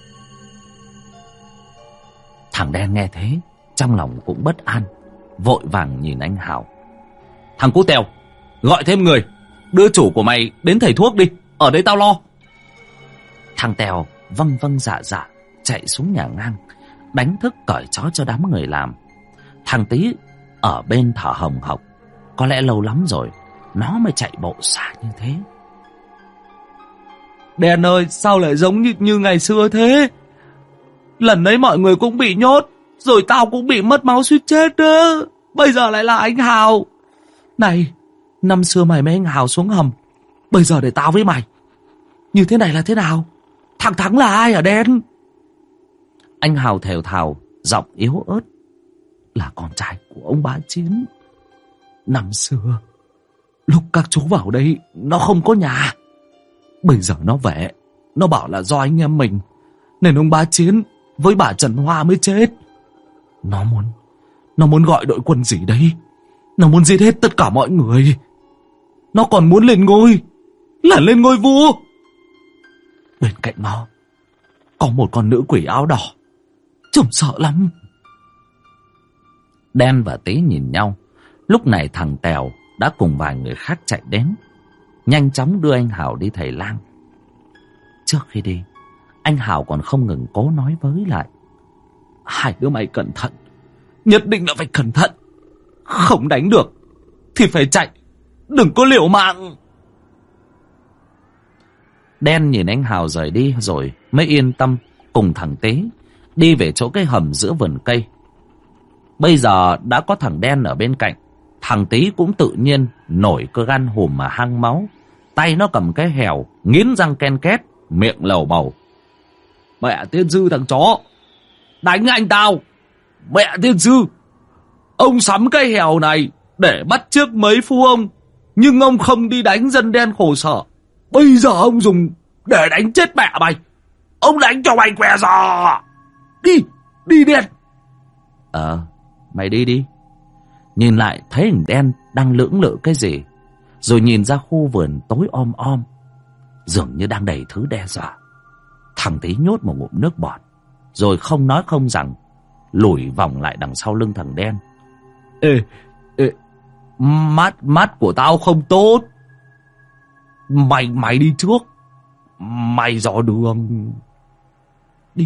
Thằng Đen nghe thế, trong lòng cũng bất an, vội vàng nhìn anh Hào: Thằng cu Tèo, gọi thêm người, đưa chủ của mày đến thầy thuốc đi, ở đây tao lo. Thằng Tèo vâng dạ chạy xuống nhà ngang, đánh thức cởi trói cho đám người làm. Thằng Tí ở bên thở hồng hộc, có lẽ lâu lắm rồi nó mới chạy bộ xa như thế. Đen ơi, sao lại giống như ngày xưa thế? Lần ấy mọi người cũng bị nhốt, rồi tao cũng bị mất máu suýt chết đó. Bây giờ lại là anh Hào. Này, năm xưa mày mấy anh Hào xuống hầm, bây giờ để tao với mày. Như thế này là thế nào? Thằng Thắng là ai hả Đen? Anh Hào thều thào, giọng yếu ớt: Là con trai của ông Bá Chiến. Năm xưa Lúc các chú vào đây nó không có nhà. Bây giờ nó về, nó bảo là do anh em mình nên ông Bá Chiến với bà Trần Hoa mới chết. Nó muốn gọi đội quân gì đấy. Nó muốn giết hết tất cả mọi người. Nó còn muốn lên ngôi, là lên ngôi vua. Bên cạnh nó có một con nữ quỷ áo đỏ, trông sợ lắm. Đen và Tí nhìn nhau. Lúc này thằng Tèo đã cùng vài người khác chạy đến, nhanh chóng đưa anh Hào đi thầy lang. Trước khi đi, anh Hào còn không ngừng cố nói với lại: Hai đứa mày cẩn thận, nhất định là phải cẩn thận. Không đánh được thì phải chạy, đừng có liều mạng. Đen nhìn anh Hào rời đi rồi mới yên tâm cùng thằng Tế đi về chỗ cái hầm giữa vườn cây. Bây giờ đã có thằng Đen ở bên cạnh, thằng Tí cũng tự nhiên nổi cơ gan hùm mà hăng máu. Tay nó cầm cái hèo, nghiến răng ken két, miệng lầu bầu: Mẹ tiên sư thằng chó, đánh anh tao. Mẹ tiên sư, ông sắm cái hèo này để bắt chước mấy phu ông, nhưng ông không đi đánh dân đen khổ sở. Bây giờ ông dùng để đánh chết mẹ mày. Ông đánh cho mày què giò. Đi Đen. Mày đi đi. Nhìn lại thấy thằng Đen đang lưỡng lự cái gì, rồi nhìn ra khu vườn tối om om, dường như đang đầy thứ đe dọa. Thằng Tí nhốt một ngụm nước bọt, rồi không nói không rằng lủi vòng lại đằng sau lưng thằng Đen. Ê, mắt của tao không tốt. Mày đi trước. Mày dò đường. Đi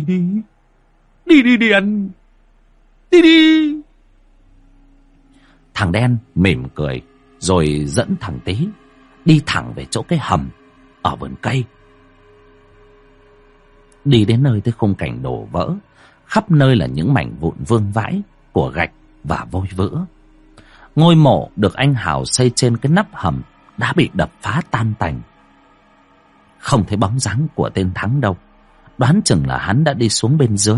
Đen. Đi. Thằng Đen mỉm cười rồi dẫn thằng Tí đi thẳng về chỗ cái hầm ở vườn cây. Đi đến nơi tới khung cảnh đổ vỡ, khắp nơi là những mảnh vụn vương vãi của gạch và vôi vữa. Ngôi mộ được anh Hào xây trên cái nắp hầm đã bị đập phá tan tành. Không thấy bóng dáng của tên Thắng đâu, đoán chừng là hắn đã đi xuống bên dưới.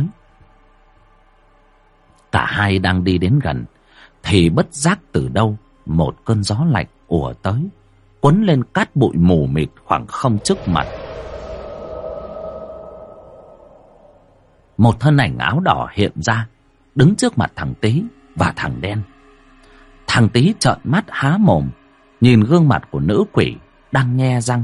Cả hai đang đi đến gần thì bất giác từ đâu một cơn gió lạnh ùa tới, quấn lên cát bụi mù mịt khoảng không trước mặt. Một thân ảnh áo đỏ hiện ra, đứng trước mặt thằng Tí và thằng Đen. Thằng Tí trợn mắt há mồm nhìn gương mặt của nữ quỷ đang nhe răng.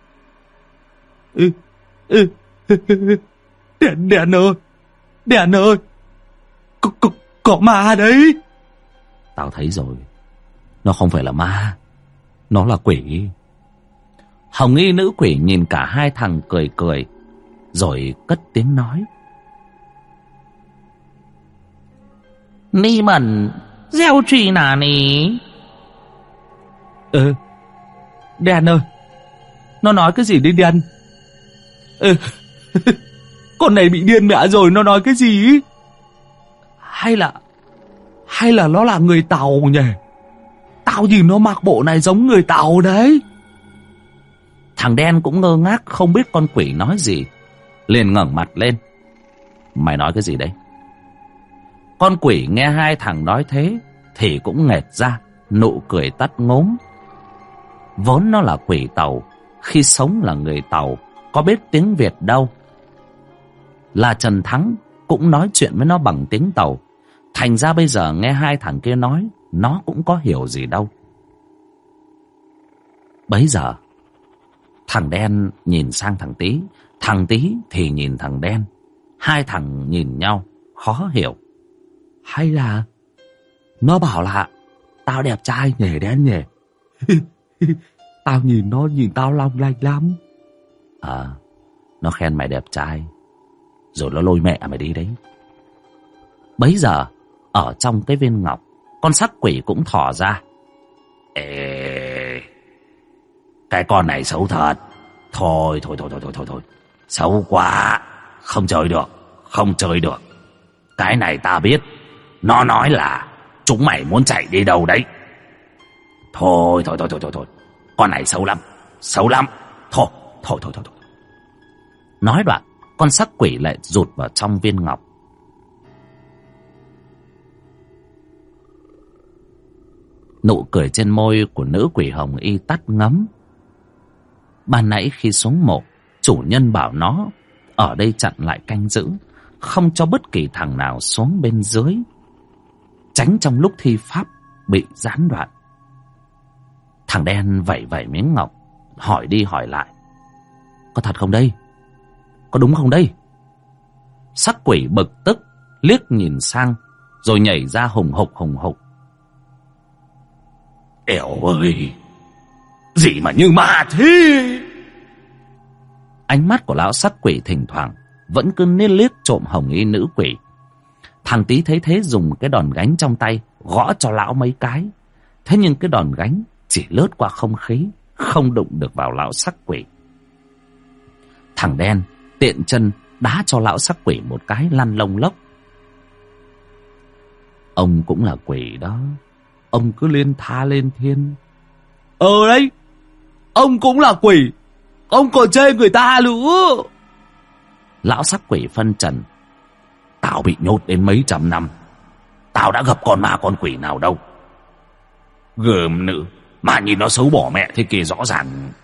Đen ơi, có ma đấy. Tao thấy rồi, nó không phải là ma, nó là quỷ. Hồng y nữ quỷ nhìn cả hai thằng cười cười, rồi cất tiếng nói: Ni mẩn gieo trì nà nì. Đen ơi, nó nói cái gì đi Đen? Con này bị điên mẹ rồi, nó nói cái gì? Hay là nó là người Tàu nhỉ? Tao nhìn nó mặc bộ này giống người Tàu đấy. Thằng Đen cũng ngơ ngác không biết con quỷ nói gì, liền ngẩng mặt lên: Mày nói cái gì đấy? Con quỷ nghe hai thằng nói thế thì cũng nghẹt ra, nụ cười tắt ngốm. Vốn nó là quỷ Tàu, khi sống là người Tàu, có biết tiếng Việt đâu. Là Trần Thắng cũng nói chuyện với nó bằng tiếng Tàu, thành ra bây giờ nghe hai thằng kia nói, nó cũng có hiểu gì đâu. Bấy giờ thằng Đen nhìn sang thằng Tí thì nhìn thằng Đen. Hai thằng nhìn nhau khó hiểu. Hay là nó bảo là tao đẹp trai nhỉ Đen nhỉ? Tao nhìn nó nhìn tao long lanh lắm. Nó khen mày đẹp trai, rồi nó lôi mẹ mày đi đấy. Bấy giờ ở trong cái viên ngọc, con sắc quỷ cũng thò ra. Cái con này xấu thật. Thôi, xấu quá, không chơi được. Cái này ta biết, nó nói là chúng mày muốn chạy đi đâu đấy. Thôi, con này xấu lắm. Thôi. Nói đoạn, con sắc quỷ lại rụt vào trong viên ngọc. Nụ cười trên môi của nữ quỷ hồng y tắt ngấm. Ban nãy khi xuống mộ, chủ nhân bảo nó ở đây chặn lại canh giữ, không cho bất kỳ thằng nào xuống bên dưới, tránh trong lúc thi pháp bị gián đoạn. Thằng đen vẩy vẩy miếng ngọc, hỏi đi hỏi lại: có thật không đây? Có đúng không đây? Sắc quỷ bực tức, liếc nhìn sang, rồi nhảy ra hùng hục. Ẻo ơi, gì mà như ma thế? Ánh mắt của lão sắc quỷ thỉnh thoảng vẫn cứ liếc trộm hồng y nữ quỷ. Thằng Tý thấy thế dùng cái đòn gánh trong tay gõ cho lão mấy cái. Thế nhưng cái đòn gánh chỉ lướt qua không khí, không đụng được vào lão sắc quỷ. Thằng đen tiện chân đá cho lão sắc quỷ một cái lăn lông lốc. Ông cũng là quỷ đó, ông cứ liên tha lên thiên. Đấy, ông cũng là quỷ, ông còn chê người ta nữa. Lão sắc quỷ phân trần: tao bị nhốt đến mấy trăm năm, tao đã gặp con ma con quỷ nào đâu. Gớm nữ, mà nhìn nó xấu bỏ mẹ thế kia rõ ràng.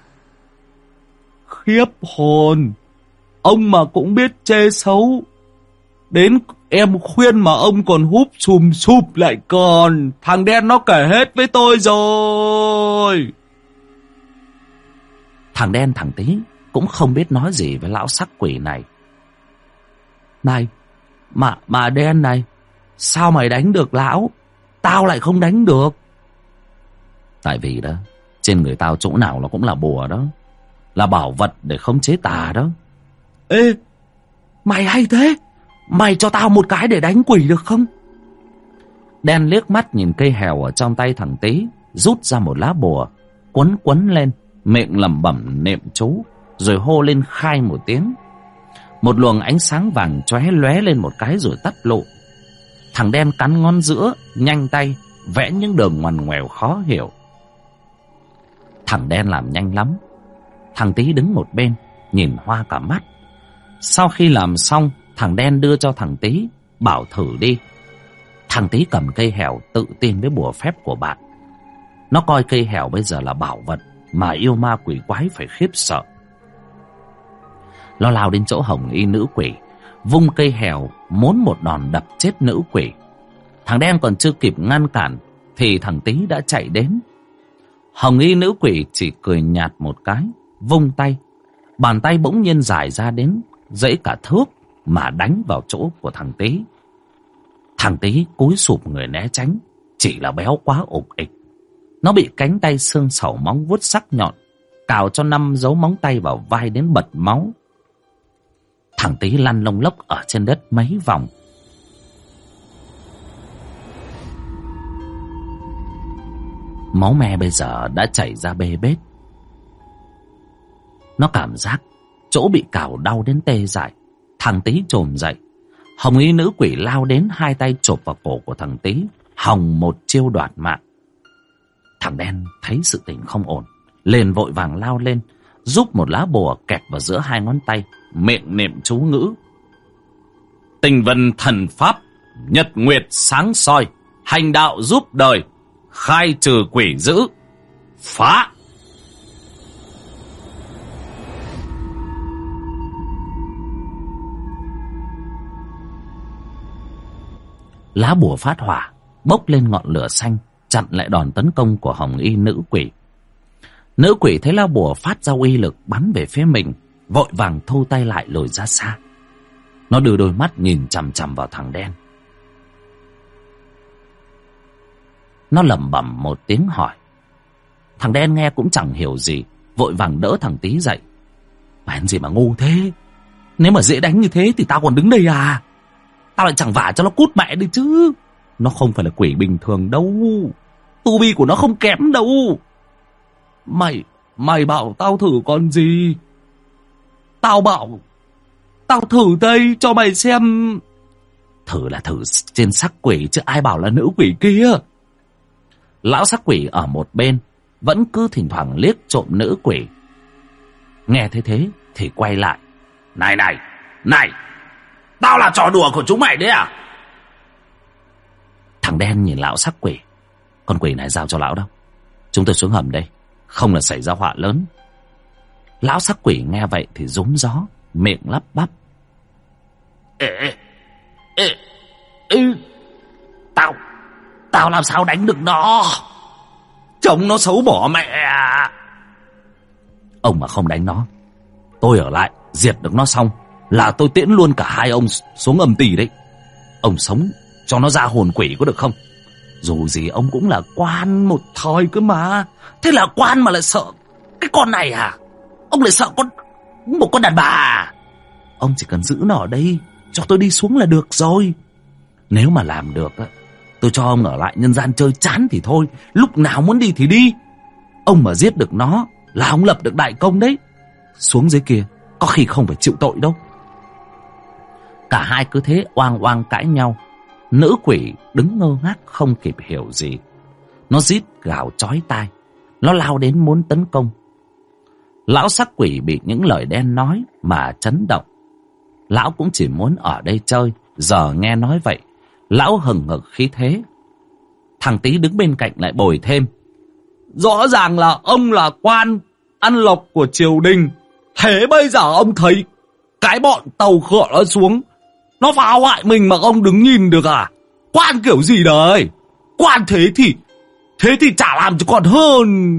Khiếp hồn, ông mà cũng biết chê xấu. Đến em khuyên mà ông còn húp xùm xụp lại còn. Thằng đen nó kể hết với tôi rồi. Thằng đen thằng Tý cũng không biết nói gì với lão sắc quỷ này. Này, mà đen này, sao mày đánh được lão, tao lại không đánh được? Tại vì đó, trên người tao chỗ nào nó cũng là bùa đó, là bảo vật để khống chế tà đó. Ê, mày hay thế, mày cho tao một cái để đánh quỷ được không? Đen liếc mắt nhìn cây hèo ở trong tay thằng Tý, rút ra một lá bùa, quấn lên, miệng lẩm bẩm niệm chú, rồi hô lên khai một tiếng. Một luồng ánh sáng vàng chóe lóe lên một cái rồi tắt lộ. Thằng đen cắn ngón giữa, nhanh tay vẽ những đường ngoằn ngoèo khó hiểu. Thằng đen làm nhanh lắm, thằng Tý đứng một bên nhìn hoa cả mắt. Sau khi làm xong, thằng đen đưa cho thằng Tý, bảo thử đi. Thằng Tý cầm cây hèo tự tin với bùa phép của bạn. Nó coi cây hèo bây giờ là bảo vật mà yêu ma quỷ quái phải khiếp sợ. Nó lao đến chỗ hồng y nữ quỷ, vung cây hèo muốn một đòn đập chết nữ quỷ. Thằng đen còn chưa kịp ngăn cản thì thằng Tý đã chạy đến. Hồng y nữ quỷ chỉ cười nhạt một cái, vung tay, bàn tay bỗng nhiên dài ra đến dãy cả thước mà đánh vào chỗ của thằng Tý. Thằng Tý cúi sụp người né tránh, chỉ là béo quá ục ịch. Nó bị cánh tay xương sẩu móng vuốt sắc nhọn cào cho 5 dấu móng tay vào vai đến bật máu. Thằng Tý lăn lông lốc ở trên đất mấy vòng. Máu me bây giờ đã chảy ra bê bết. Nó cảm giác chỗ bị cào đau đến tê dại. Thằng Tý chồm dậy. Hồng y nữ quỷ lao đến, hai tay chộp vào cổ của thằng Tý, hòng một chiêu đoạt mạng. Thằng đen thấy sự tình không ổn, liền vội vàng lao lên, giúp một lá bùa kẹp vào giữa hai ngón tay, miệng niệm chú ngữ: Tinh vân thần pháp, nhật nguyệt sáng soi, hành đạo giúp đời, khai trừ quỷ dữ, phá. Lá bùa phát hỏa, bốc lên ngọn lửa xanh, chặn lại đòn tấn công của hồng y nữ quỷ. Nữ quỷ thấy lá bùa phát ra uy lực bắn về phía mình, vội vàng thu tay lại lùi ra xa. Nó đưa đôi mắt nhìn chằm chằm vào thằng đen. Nó lẩm bẩm một tiếng hỏi. Thằng đen nghe cũng chẳng hiểu gì, vội vàng đỡ thằng Tý dậy. Mày gì mà ngu thế? Nếu mà dễ đánh như thế thì tao còn đứng đây à? Tao lại chẳng vả cho nó cút mẹ đi chứ. Nó không phải là quỷ bình thường đâu, tu vi của nó không kém đâu. Mày bảo tao thử còn gì? Tao bảo tao thử đây cho mày xem. Thử là thử trên sắc quỷ chứ ai bảo là nữ quỷ kia. Lão sắc quỷ ở một bên vẫn cứ thỉnh thoảng liếc trộm nữ quỷ. Nghe thấy thế thì quay lại. Này, tao là trò đùa của chúng mày đấy à? Thằng đen nhìn lão sắc quỷ. Con quỷ này giao cho lão đâu. Chúng tôi xuống hầm đây, không là xảy ra họa lớn. Lão sắc quỷ nghe vậy thì rúm gió, miệng lắp bắp. Tao làm sao đánh được nó? Trông nó xấu bỏ mẹ. Ông mà không đánh nó, tôi ở lại diệt được nó xong là tôi tiễn luôn cả hai ông xuống âm tỳ đấy. Ông sống cho nó ra hồn quỷ có được không? Dù gì ông cũng là quan một thời cơ mà. Thế là quan mà lại sợ cái con này à? Ông lại sợ một con đàn bà à? Ông chỉ cần giữ nó ở đây cho tôi đi xuống là được rồi. Nếu mà làm được á, tôi cho ông ở lại nhân gian chơi chán thì thôi, lúc nào muốn đi thì đi. Ông mà giết được nó là ông lập được đại công đấy. Xuống dưới kia có khi không phải chịu tội đâu. Cả hai cứ thế oang oang cãi nhau. Nữ quỷ đứng ngơ ngác không kịp hiểu gì. Nó rít gào chói tai. Nó lao đến muốn tấn công. Lão sắc quỷ bị những lời đen nói mà chấn động. Lão cũng chỉ muốn ở đây chơi. Giờ nghe nói vậy, lão hừng hực khí thế. Thằng Tý đứng bên cạnh lại bồi thêm. Rõ ràng là ông là quan ăn lộc của triều đình. Thế bây giờ ông thấy cái bọn tàu khựa nó xuống, nó phá hoại mình mà ông đứng nhìn được à? Quan kiểu gì đấy? Quan thế thì chả làm cho còn hơn.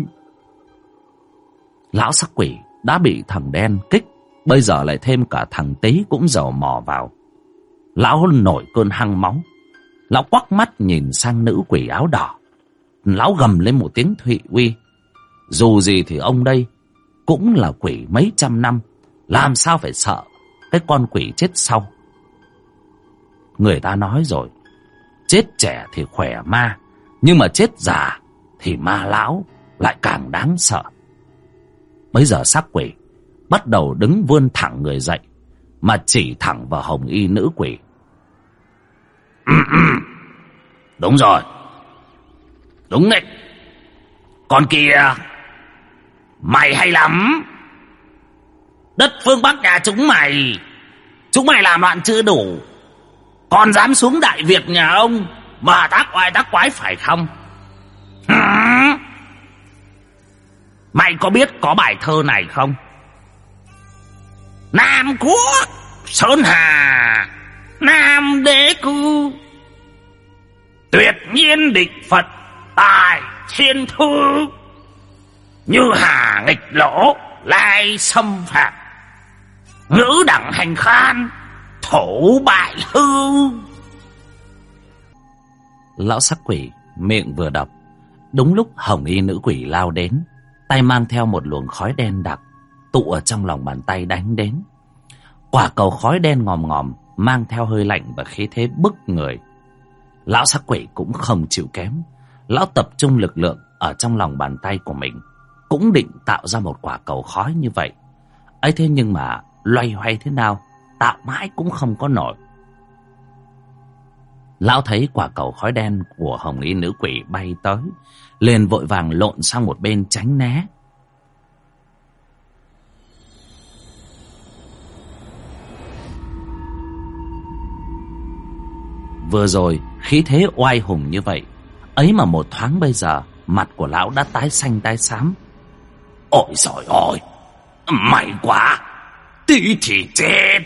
Lão sắc quỷ đã bị thằng đen kích, bây giờ lại thêm cả thằng Tý cũng dầu mò vào. Lão nổi cơn hăng máu. Lão quắc mắt nhìn sang nữ quỷ áo đỏ. Lão gầm lên một tiếng thụy uy. Dù gì thì ông đây cũng là quỷ mấy trăm năm, làm sao phải sợ cái con quỷ chết sau. Người ta nói rồi, chết trẻ thì khỏe ma, nhưng mà chết già thì ma lão lại càng đáng sợ. Bây giờ sắc quỷ bắt đầu đứng vươn thẳng người dậy, mà chỉ thẳng vào hồng y nữ quỷ. Đúng rồi, đúng đấy. Con kia mày hay lắm. Đất phương Bắc nhà chúng mày làm loạn chưa đủ, còn dám xuống Đại Việt nhà ông mà tác oai tác quái phải không? Mày có biết có bài thơ này không? Nam Quốc Sơn Hà Nam Đế Cư, tuyệt nhiên địch Phật tài thiên thư, như hà nghịch lỗ lai xâm phạm, ngữ đẳng hành khan thổ bại hư. Lão sắc quỷ miệng vừa đọc, đúng lúc hồng y nữ quỷ lao đến, tay mang theo một luồng khói đen đặc tụ ở trong lòng bàn tay đánh đến. Quả cầu khói đen ngòm ngòm mang theo hơi lạnh và khí thế bức người. Lão sắc quỷ cũng không chịu kém. Lão tập trung lực lượng ở trong lòng bàn tay của mình, cũng định tạo ra một quả cầu khói như vậy. Ấy thế nhưng mà loay hoay thế nào tạo mãi cũng không có nổi. Lão thấy quả cầu khói đen của hồng y nữ quỷ bay tới, liền vội vàng lộn sang một bên tránh né. Vừa rồi khí thế oai hùng như vậy, ấy mà một thoáng bây giờ mặt của lão đã tái xanh tái xám. Ôi giời ơi, may quá, tí thì chết.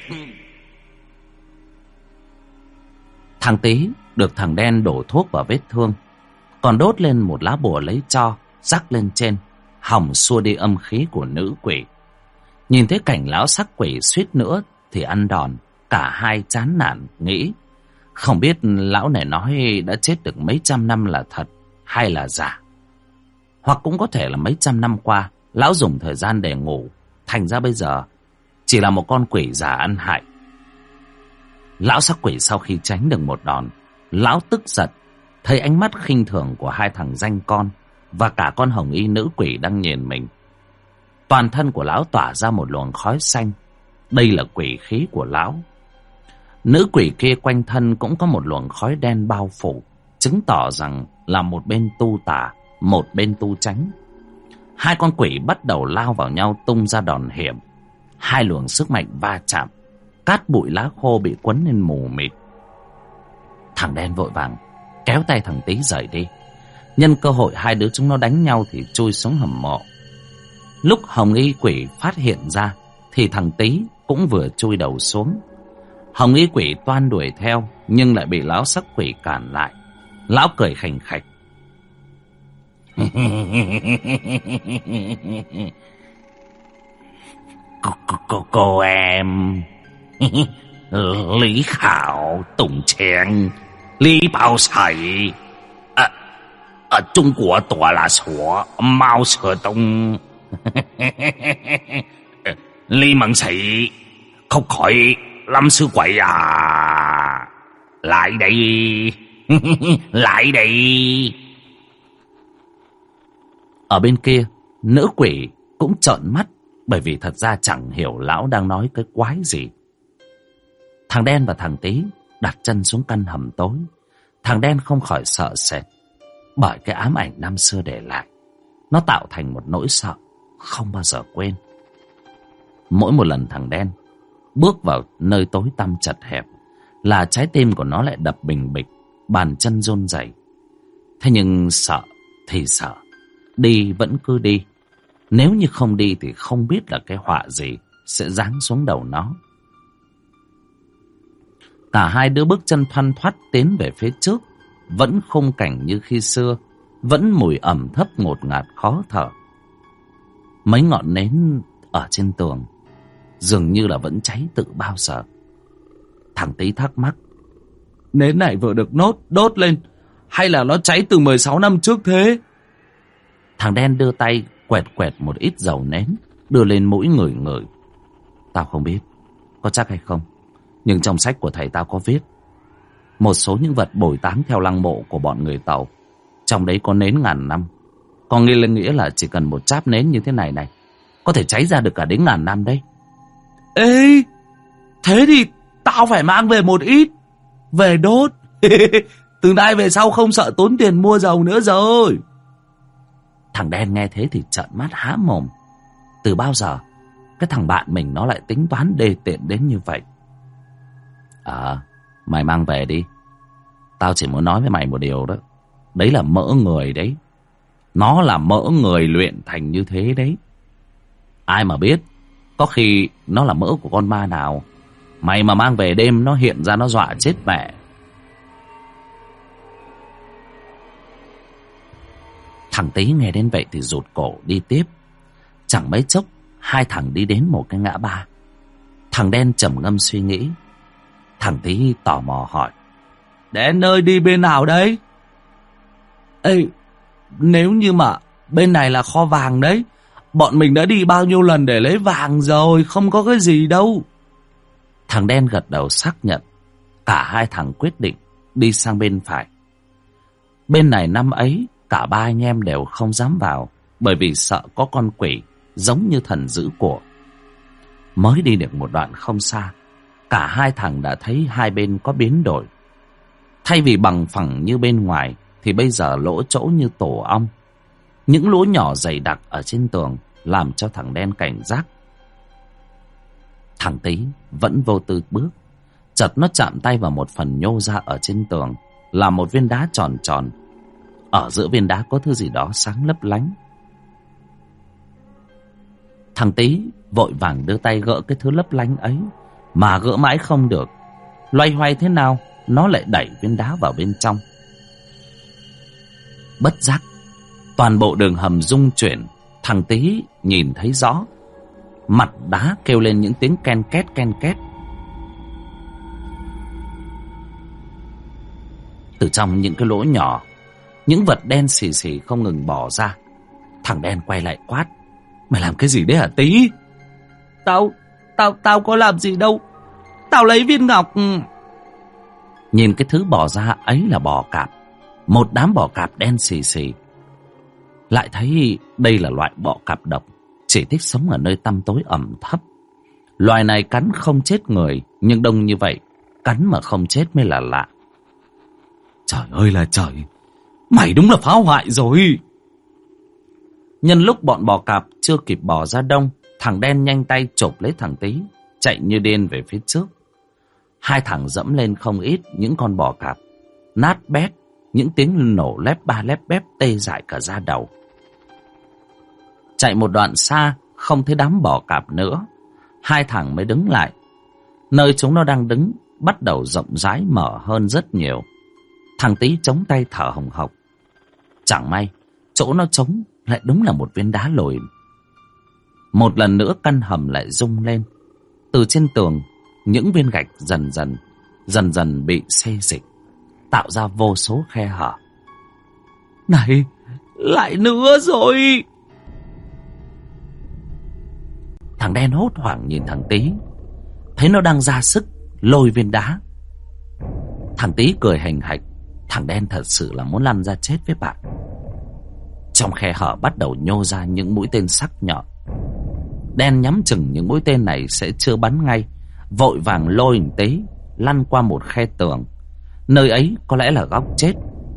Thằng Tý được thằng đen đổ thuốc vào vết thương, còn đốt lên một lá bùa lấy tro rắc lên trên, hòng xua đi âm khí của nữ quỷ. Nhìn thấy cảnh lão sắc quỷ suýt nữa thì ăn đòn, cả hai chán nản nghĩ không biết lão này nói đã chết được mấy trăm năm là thật hay là giả. Hoặc cũng có thể là mấy trăm năm qua lão dùng thời gian để ngủ, thành ra bây giờ chỉ là một con quỷ già ăn hại. Lão sắc quỷ sau khi tránh được một đòn, lão tức giận, thấy ánh mắt khinh thường của hai thằng danh con và cả con hồng y nữ quỷ đang nhìn mình. Toàn thân của lão tỏa ra một luồng khói xanh, đây là quỷ khí của lão. Nữ quỷ kia quanh thân cũng có một luồng khói đen bao phủ, chứng tỏ rằng là một bên tu tà, một bên tu chánh. Hai con quỷ bắt đầu lao vào nhau tung ra đòn hiểm. Hai luồng sức mạnh va chạm, cát bụi lá khô bị quấn lên mù mịt. Thằng đen vội vàng kéo tay thằng Tý rời đi. Nhân cơ hội hai đứa chúng nó đánh nhau thì chui xuống hầm mộ. Lúc Hồng Y Quỷ phát hiện ra thì thằng Tý cũng vừa chui đầu xuống. Hồng Y Quỷ toan đuổi theo nhưng lại bị lão sắc quỷ cản lại. Lão cười khành khạch. Cô em Lý Khảo Tùng Chén Lý Bảo Sải ở Trung Quốc Tòa là Sủa Mao Sở Đông Lý Mẫn Sĩ không khỏi lâm sư quậy à. Lại đây. Lại đây. Ở bên kia, nữ quỷ cũng trợn mắt, bởi vì thật ra chẳng hiểu lão đang nói cái quái gì. Thằng Đen và thằng Tý đặt chân xuống căn hầm tối. Thằng Đen không khỏi sợ sệt bởi cái ám ảnh năm xưa để lại. Nó tạo thành một nỗi sợ không bao giờ quên. Mỗi một lần thằng Đen bước vào nơi tối tăm chật hẹp là trái tim của nó lại đập bình bịch, bàn chân run rẩy. Thế nhưng sợ thì sợ, đi vẫn cứ đi. Nếu như không đi thì không biết là cái họa gì sẽ giáng xuống đầu nó. Cả hai đứa bước chân thoăn thoắt tiến về phía trước. Vẫn khung cảnh như khi xưa, vẫn mùi ẩm thấp ngột ngạt khó thở. Mấy ngọn nến ở trên tường dường như là vẫn cháy từ bao giờ. Thằng Tý thắc mắc. Nến này vừa được đốt lên, hay là nó cháy từ 16 năm trước thế? Thằng Đen đưa tay quẹt quẹt một ít dầu nến, đưa lên mũi ngửi ngửi. Tao không biết có chắc hay không, nhưng trong sách của thầy tao có viết một số những vật bồi táng theo lăng mộ của bọn người Tàu, trong đấy có nến ngàn năm. Có nghĩa là chỉ cần một cháp nến như thế này này có thể cháy ra được cả đến ngàn năm đấy. Ê, thế thì tao phải mang về một ít về đốt. Từ nay về sau không sợ tốn tiền mua dầu nữa rồi. Thằng Đen nghe thế thì trợn mắt há mồm. Từ bao giờ cái thằng bạn mình nó lại tính toán đê tiện đến như vậy? Mày mang về đi. Tao chỉ muốn nói với mày một điều đó. Đấy là mỡ người đấy. Nó là mỡ người luyện thành như thế đấy. Ai mà biết, có khi nó là mỡ của con ma nào. Mày mà mang về đêm nó hiện ra nó dọa chết mẹ. Thằng Tý nghe đến vậy thì rụt cổ đi tiếp. Chẳng mấy chốc hai thằng đi đến một cái ngã ba. Thằng Đen trầm ngâm suy nghĩ. Thằng Tý tò mò hỏi. Đen ơi, đi bên nào đấy? Ê, nếu như mà bên này là kho vàng đấy, bọn mình đã đi bao nhiêu lần để lấy vàng rồi, không có cái gì đâu. Thằng Đen gật đầu xác nhận. Cả hai thằng quyết định đi sang bên phải. Bên này năm ấy cả ba anh em đều không dám vào, bởi vì sợ có con quỷ giống như thần giữ của. Mới đi được một đoạn không xa, cả hai thằng đã thấy hai bên có biến đổi. Thay vì bằng phẳng như bên ngoài thì bây giờ lỗ chỗ như tổ ong. Những lỗ nhỏ dày đặc ở trên tường làm cho thằng Đen cảnh giác. Thằng Tý vẫn vô tư bước. Chợt nó chạm tay vào một phần nhô ra ở trên tường, là một viên đá tròn tròn. Ở giữa viên đá có thứ gì đó sáng lấp lánh. Thằng Tý vội vàng đưa tay gỡ cái thứ lấp lánh ấy, mà gỡ mãi không được. Loay hoay thế nào nó lại đẩy viên đá vào bên trong. Bất giác toàn bộ đường hầm rung chuyển. Thằng Tý nhìn thấy rõ. Mặt đá kêu lên những tiếng ken két ken két. Từ trong những cái lỗ nhỏ, những vật đen xì xì không ngừng bò ra. Thằng Đen quay lại quát. Mày làm cái gì đấy hả Tý? Tao có làm gì đâu. Tao lấy viên ngọc. Nhìn cái thứ bò ra ấy là bò cạp. Một đám bò cạp đen xì xì. Lại thấy đây là loại bọ cạp độc, chỉ thích sống ở nơi tăm tối ẩm thấp. Loài này cắn không chết người, nhưng đông như vậy, cắn mà không chết mới là lạ. Trời ơi là trời, mày đúng là phá hoại rồi. Nhân lúc bọn bò cạp chưa kịp bò ra đông, thằng Đen nhanh tay chộp lấy thằng Tý, chạy như điên về phía trước. Hai thằng dẫm lên không ít những con bò cạp, nát bét, những tiếng nổ lép ba lép bép tê dại cả da đầu. Chạy một đoạn xa, không thấy đám bò cạp nữa, hai thằng mới đứng lại. Nơi chúng nó đang đứng bắt đầu rộng rãi mở hơn rất nhiều. Thằng Tý chống tay thở hồng hộc. Chẳng may chỗ nó chống lại đúng là một viên đá lồi. Một lần nữa căn hầm lại rung lên. Từ trên tường, những viên gạch dần dần bị xê dịch, tạo ra vô số khe hở. Này, lại nữa rồi! Thằng đen hốt hoảng nhìn thằng Tý, thấy nó đang ra sức lôi viên đá. Thằng Tý cười hành hạch. Thằng đen thật sự là muốn lăn ra chết với bạn. Trong khe hở bắt đầu nhô ra những mũi tên sắc nhọn. Đen nhắm chừng những mũi tên này sẽ chưa bắn ngay, vội vàng lôi thằng Tý lăn qua một khe tường. Nơi ấy có lẽ là góc chết.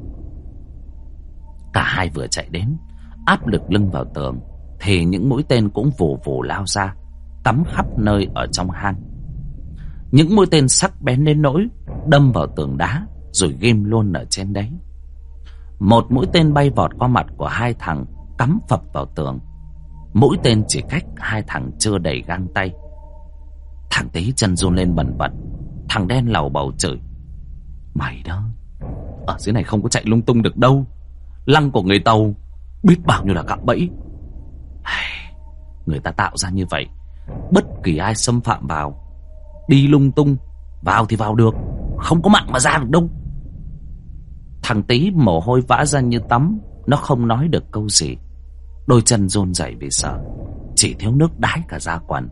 Cả hai vừa chạy đến, áp lực lưng vào tường, thì những mũi tên cũng vù vù lao ra, cắm khắp nơi ở trong hang. Những mũi tên sắc bén đến nỗi đâm vào tường đá rồi ghim luôn ở trên đấy. Một mũi tên bay vọt qua mặt của hai thằng, cắm phập vào tường. Mũi tên chỉ cách hai thằng chưa đầy gang tay. Thằng Tý chân run lên bần bật. Thằng đen lầu bầu chửi: Mày đó, ở dưới này không có chạy lung tung được đâu. Lăng của người Tàu biết bao nhiêu là cạm bẫy. Người ta tạo ra như vậy, bất kỳ ai xâm phạm vào, đi lung tung, vào thì vào được, không có mạng mà ra được đâu. Thằng Tý mồ hôi vã ra như tắm. Nó không nói được câu gì, đôi chân run rẩy vì sợ, chỉ thiếu nước đái cả da quần.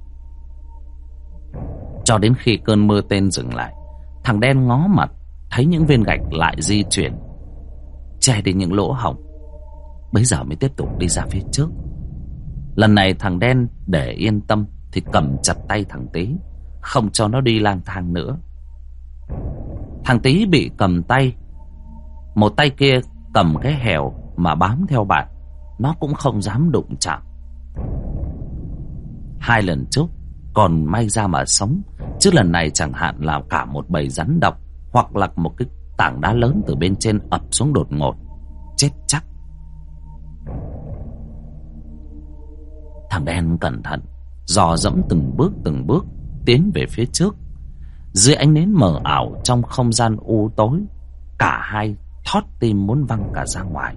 Cho đến khi cơn mưa tên dừng lại, thằng đen ngó mặt, thấy những viên gạch lại di chuyển, che đi những lỗ hổng. Bấy giờ mới tiếp tục đi ra phía trước. Lần này thằng đen để yên tâm thì cầm chặt tay thằng Tý, không cho nó đi lang thang nữa. Thằng Tý bị cầm tay, một tay kia cầm cái hèo mà bám theo bạn, nó cũng không dám đụng chạm. Hai lần trước còn may ra mà sống, chứ lần này chẳng hạn là cả một bầy rắn độc, hoặc là một cái tảng đá lớn từ bên trên ập xuống đột ngột, chết chắc. Thằng đen cẩn thận dò dẫm từng bước tiến về phía trước. Dưới ánh nến mờ ảo trong không gian u tối, cả hai thót tim muốn văng cả ra ngoài.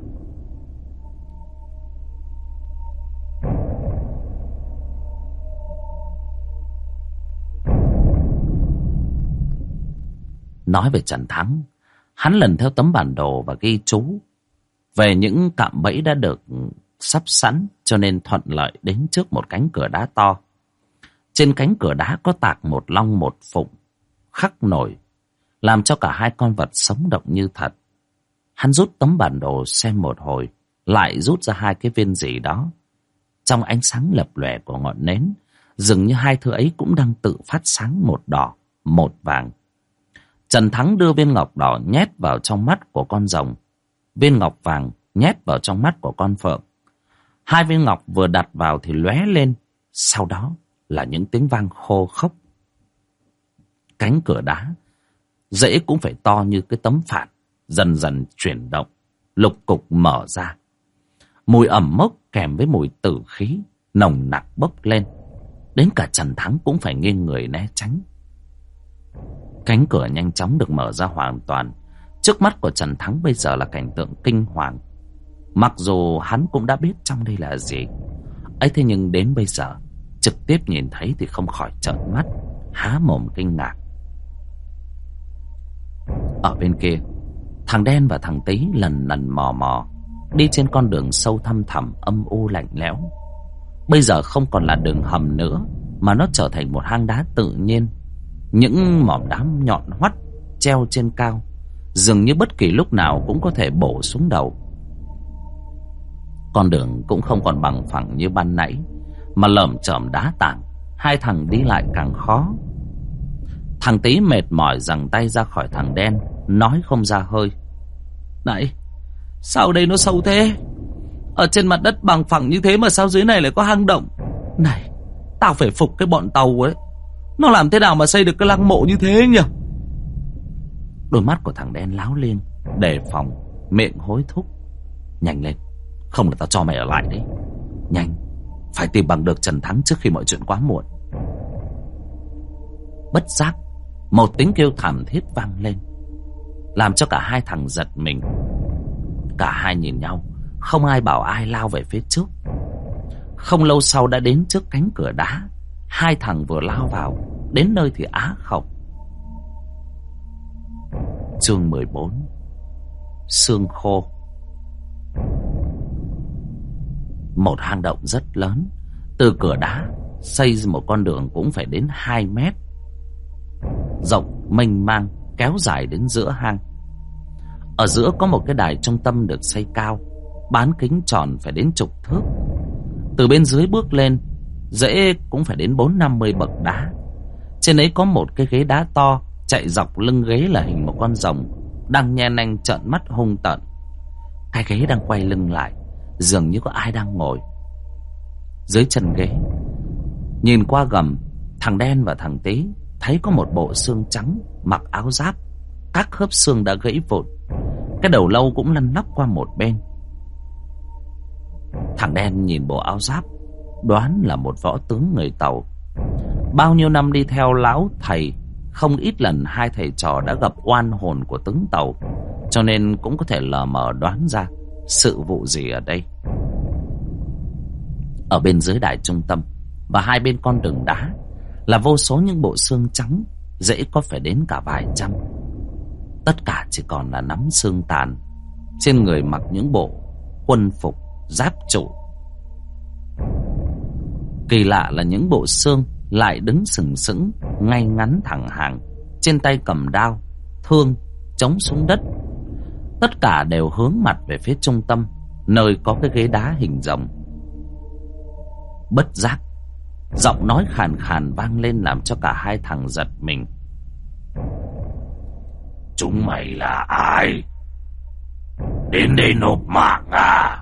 Nói về Trần Thắng, hắn lần theo tấm bản đồ và ghi chú về những cạm bẫy đã được sắp sẵn, cho nên thuận lợi đến trước một cánh cửa đá to. Trên cánh cửa đá có tạc một long một phụng khắc nổi, làm cho cả hai con vật sống động như thật. Hắn rút tấm bản đồ xem một hồi, lại rút ra hai cái viên gì đó. Trong ánh sáng lập lòe của ngọn nến, dường như hai thứ ấy cũng đang tự phát sáng, một đỏ một vàng. Trần Thắng đưa viên ngọc đỏ nhét vào trong mắt của con rồng, viên ngọc vàng nhét vào trong mắt của con phượng. Hai viên ngọc vừa đặt vào thì lóe lên, sau đó là những tiếng vang khô khốc. Cánh cửa đá dễ cũng phải to như cái tấm phản, dần dần chuyển động, lục cục mở ra. Mùi ẩm mốc kèm với mùi tử khí nồng nặc bốc lên, đến cả Trần Thắng cũng phải nghiêng người né tránh. Cánh cửa nhanh chóng được mở ra hoàn toàn. Trước mắt của Trần Thắng bây giờ là cảnh tượng kinh hoàng. Mặc dù hắn cũng đã biết trong đây là gì ấy, thế nhưng đến bây giờ trực tiếp nhìn thấy thì không khỏi trợn mắt, há mồm kinh ngạc. Ở bên kia, thằng đen và thằng Tý lần mò mò đi trên con đường sâu thăm thẳm, âm u lạnh lẽo. Bây giờ không còn là đường hầm nữa, mà nó trở thành một hang đá tự nhiên. Những mỏm đá nhọn hoắt treo trên cao, dường như bất kỳ lúc nào cũng có thể bổ xuống đầu. Con đường cũng không còn bằng phẳng như ban nãy, mà lởm chởm đá tảng, hai thằng đi lại càng khó. Thằng Tý mệt mỏi giằng tay ra khỏi thằng đen, nói không ra hơi: Này, sao đây nó sâu thế? Ở trên mặt đất bằng phẳng như thế mà sao dưới này lại có hang động? Này, tao phải phục cái bọn Tàu ấy, nó làm thế nào mà xây được cái lăng mộ như thế nhỉ? Đôi mắt của thằng đen láo lên, đề phòng, miệng hối thúc. Nhanh lên, không là tao cho mày ở lại đấy. Nhanh, phải tìm bằng được Trần Thắng trước khi mọi chuyện quá muộn. Bất giác, một tiếng kêu thảm thiết vang lên, làm cho cả hai thằng giật mình. Cả hai nhìn nhau, không ai bảo ai lao về phía trước. Không lâu sau đã đến trước cánh cửa đá. Hai thằng vừa lao vào, đến nơi thì á khẩu. Chương 14. Xương khô. Một hang động rất lớn, từ cửa đá xây ra một con đường cũng phải đến 2 mét, rộng mênh mang, kéo dài đến giữa hang. Ở giữa có một cái đài trung tâm được xây cao, bán kính tròn phải đến chục thước. Từ bên dưới bước lên, dễ cũng phải đến 40-50 bậc đá. Trên ấy có một cái ghế đá to, chạy dọc lưng ghế là hình một con rồng đang nhe nanh trợn mắt hung tợn. Cái ghế đang quay lưng lại, dường như có ai đang ngồi. Dưới chân ghế, nhìn qua gầm, thằng Đen và thằng Tý thấy có một bộ xương trắng mặc áo giáp. Các khớp xương đã gãy vụn, cái đầu lâu cũng lăn lóc qua một bên. Thằng Đen nhìn bộ áo giáp, đoán là một võ tướng người Tàu. Bao nhiêu năm đi theo lão thầy, không ít lần hai thầy trò đã gặp oan hồn của tướng Tàu, cho nên cũng có thể lờ mờ đoán ra sự vụ gì ở đây. Ở bên dưới đài trung tâm và hai bên con đường đá là vô số những bộ xương trắng, dễ có phải đến cả vài trăm. Tất cả chỉ còn là nắm xương tàn. Trên người mặc những bộ quân phục giáp trụ. Kỳ lạ là những bộ xương lại đứng sừng sững, ngay ngắn thẳng hàng, trên tay cầm đao, thương, chống xuống đất. Tất cả đều hướng mặt về phía trung tâm, nơi có cái ghế đá hình rồng. Bất giác, giọng nói khàn khàn vang lên làm cho cả hai thằng giật mình. Chúng mày là ai? Đến đây nộp mạng à?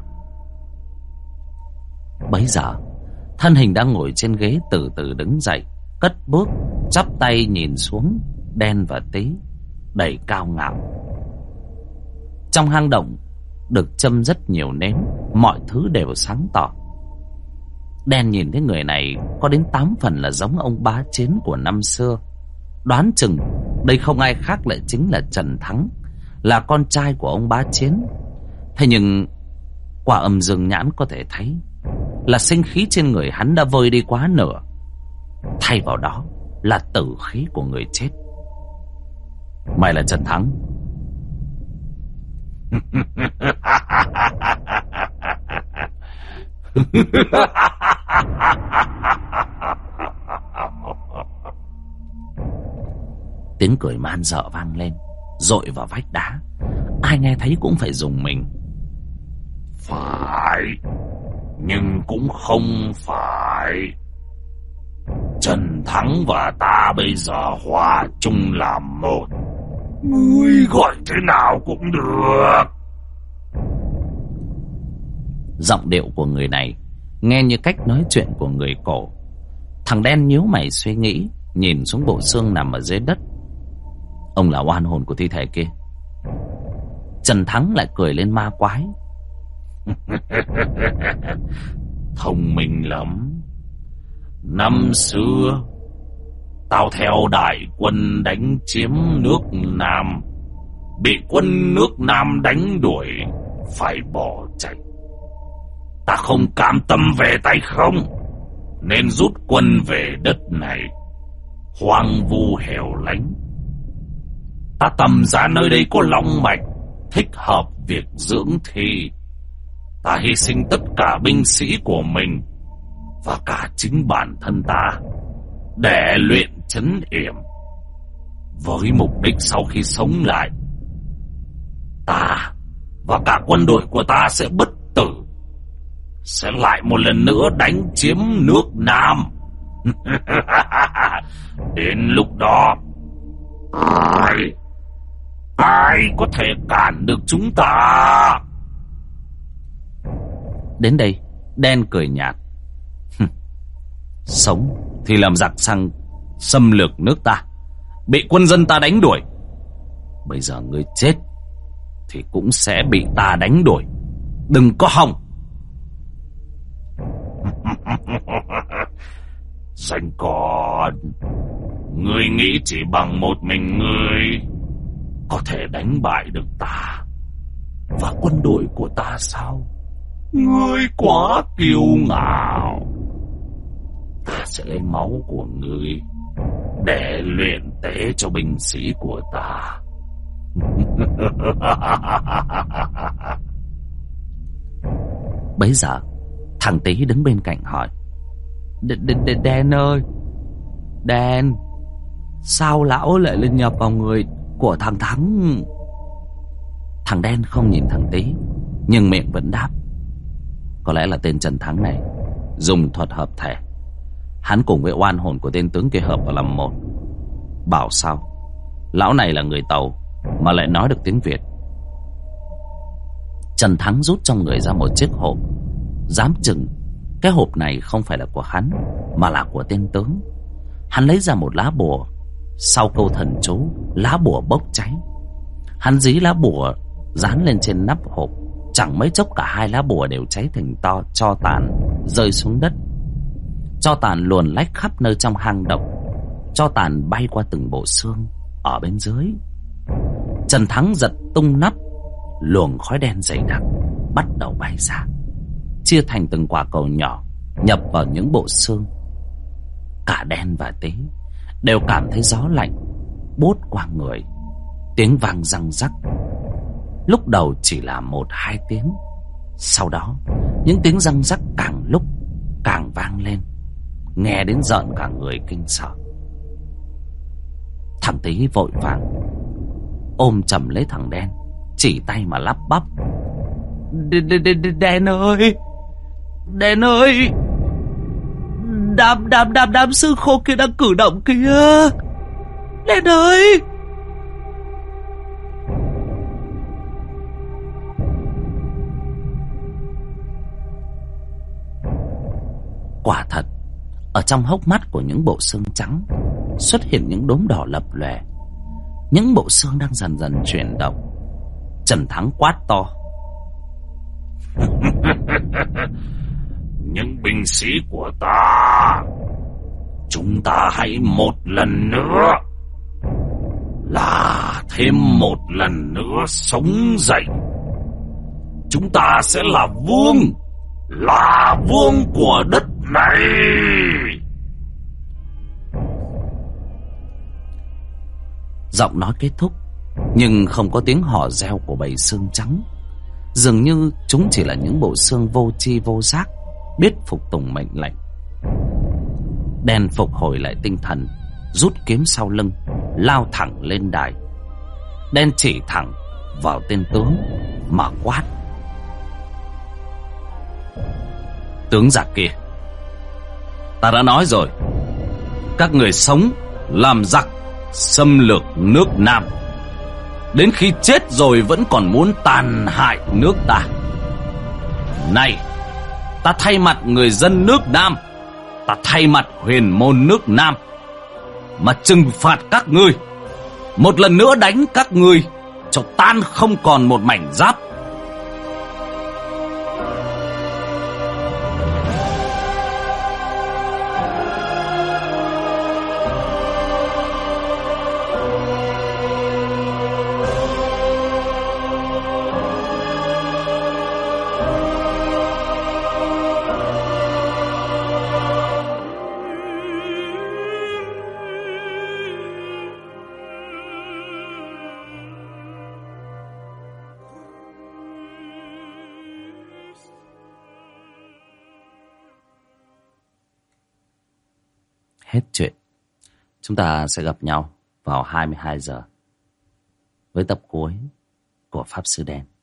Bấy giờ, thân hình đang ngồi trên ghế từ từ đứng dậy, cất bước, chắp tay nhìn xuống Đen và Tý, đầy cao ngạo. Trong hang động được châm rất nhiều nến, mọi thứ đều sáng tỏ. Đen nhìn thấy người này có đến 8 phần là giống ông bá Chiến của năm xưa. Đoán chừng đây không ai khác lại chính là Trần Thắng, là con trai của ông bá Chiến. Thế nhưng qua âm dương nhãn có thể thấy là sinh khí trên người hắn đã vơi đi quá nửa, thay vào đó là tử khí của người chết. Mày là Trần Thắng? Tiếng cười man dợ vang lên, dội vào vách đá. Ai nghe thấy cũng phải rùng mình. Phải, nhưng cũng không phải. Trần Thắng và ta bây giờ hòa chung làm một. Ngươi gọi thế nào cũng được. Giọng điệu của người này nghe như cách nói chuyện của người cổ. Thằng Đen nhíu mày suy nghĩ, nhìn xuống bộ xương nằm ở dưới đất. Ông là oan hồn của thi thể kia. Trần Thắng lại cười lên ma quái. Thông minh lắm. Năm xưa tao theo đại quân đánh chiếm nước Nam, bị quân nước Nam đánh đuổi, phải bỏ chạy. Ta không cam tâm về tay không, nên rút quân về đất này, hoang vu hẻo lánh. Ta tầm ra nơi đây có long mạch, thích hợp việc dưỡng thi. Ta hy sinh tất cả binh sĩ của mình và cả chính bản thân ta để luyện trấn yểm, với mục đích sau khi sống lại, ta và cả quân đội của ta sẽ bất tử, sẽ lại một lần nữa đánh chiếm nước Nam. Đến lúc đó, ai có thể cản được chúng ta? Đến đây, Đen cười nhạt. Sống thì làm giặc sang xâm lược nước ta, bị quân dân ta đánh đuổi. Bây giờ ngươi chết thì cũng sẽ bị ta đánh đuổi. Đừng có hòng. Danh con, ngươi nghĩ chỉ bằng một mình ngươi có thể đánh bại được ta và quân đội của ta sao? Ngươi quá kiêu ngạo. Ta sẽ lấy máu của ngươi để luyện tế cho binh sĩ của ta. Bấy giờ thằng Tý đứng bên cạnh hỏi: Đen ơi, Đen, sao lão lại lên nhập vào người của thằng Thắng? Thằng Đen không nhìn thằng Tý, nhưng miệng vẫn đáp: có lẽ là tên Trần Thắng này dùng thuật hợp thể. Hắn cùng với oan hồn của tên tướng kia hợp vào làm một. Bảo sao lão này là người Tàu mà lại nói được tiếng Việt. Trần Thắng rút trong người ra một chiếc hộp. Dám chừng cái hộp này không phải là của hắn, mà là của tên tướng. Hắn lấy ra một lá bùa. Sau câu thần chú, lá bùa bốc cháy. Hắn dí lá bùa dán lên trên nắp hộp. Chẳng mấy chốc cả hai lá bùa đều cháy thành tro tàn rơi xuống đất. Tro tàn luồn lách khắp nơi trong hang động. Tro tàn bay qua từng bộ xương ở bên dưới. Trần Thắng giật tung nắp. Luồng khói đen dày đặc bắt đầu bay ra, chia thành từng quả cầu nhỏ, nhập vào những bộ xương. Cả Đen và Tý đều cảm thấy gió lạnh buốt qua người. Tiếng vang răng rắc. Lúc đầu chỉ là 1-2 tiếng. Sau đó những tiếng răng rắc càng lúc càng vang lên, nghe đến rợn cả người kinh sợ. Thằng Tý vội vàng ôm chầm lấy thằng Đen, chỉ tay mà lắp bắp: Đen ơi, Đen ơi, đám xương khô kia đang cử động kìa, Đen ơi. Quả thật, ở trong hốc mắt của những bộ xương trắng xuất hiện những đốm đỏ lập lòe. Những bộ xương đang dần dần chuyển động. Trần Thắng quát to: những binh sĩ của ta, chúng ta hãy một lần nữa, là thêm một lần nữa sống dậy. Chúng ta sẽ là vương của đất này. Giọng nói kết thúc, nhưng không có tiếng hò reo của bầy xương trắng. Dường như chúng chỉ là những bộ xương vô tri vô giác, biết phục tùng mệnh lệnh. Đen phục hồi lại tinh thần, rút kiếm sau lưng, lao thẳng lên đài. Đen chỉ thẳng vào tên tướng mà quát: tướng giặc kia, ta đã nói rồi, các người sống làm giặc xâm lược nước Nam, đến khi chết rồi vẫn còn muốn tàn hại nước ta. Này, ta thay mặt người dân nước Nam, ta thay mặt huyền môn nước Nam mà trừng phạt các ngươi, một lần nữa đánh các ngươi cho tan không còn một mảnh giáp. Hết chuyện. Chúng ta sẽ gặp nhau vào 22 giờ với tập cuối của Pháp Sư Đen.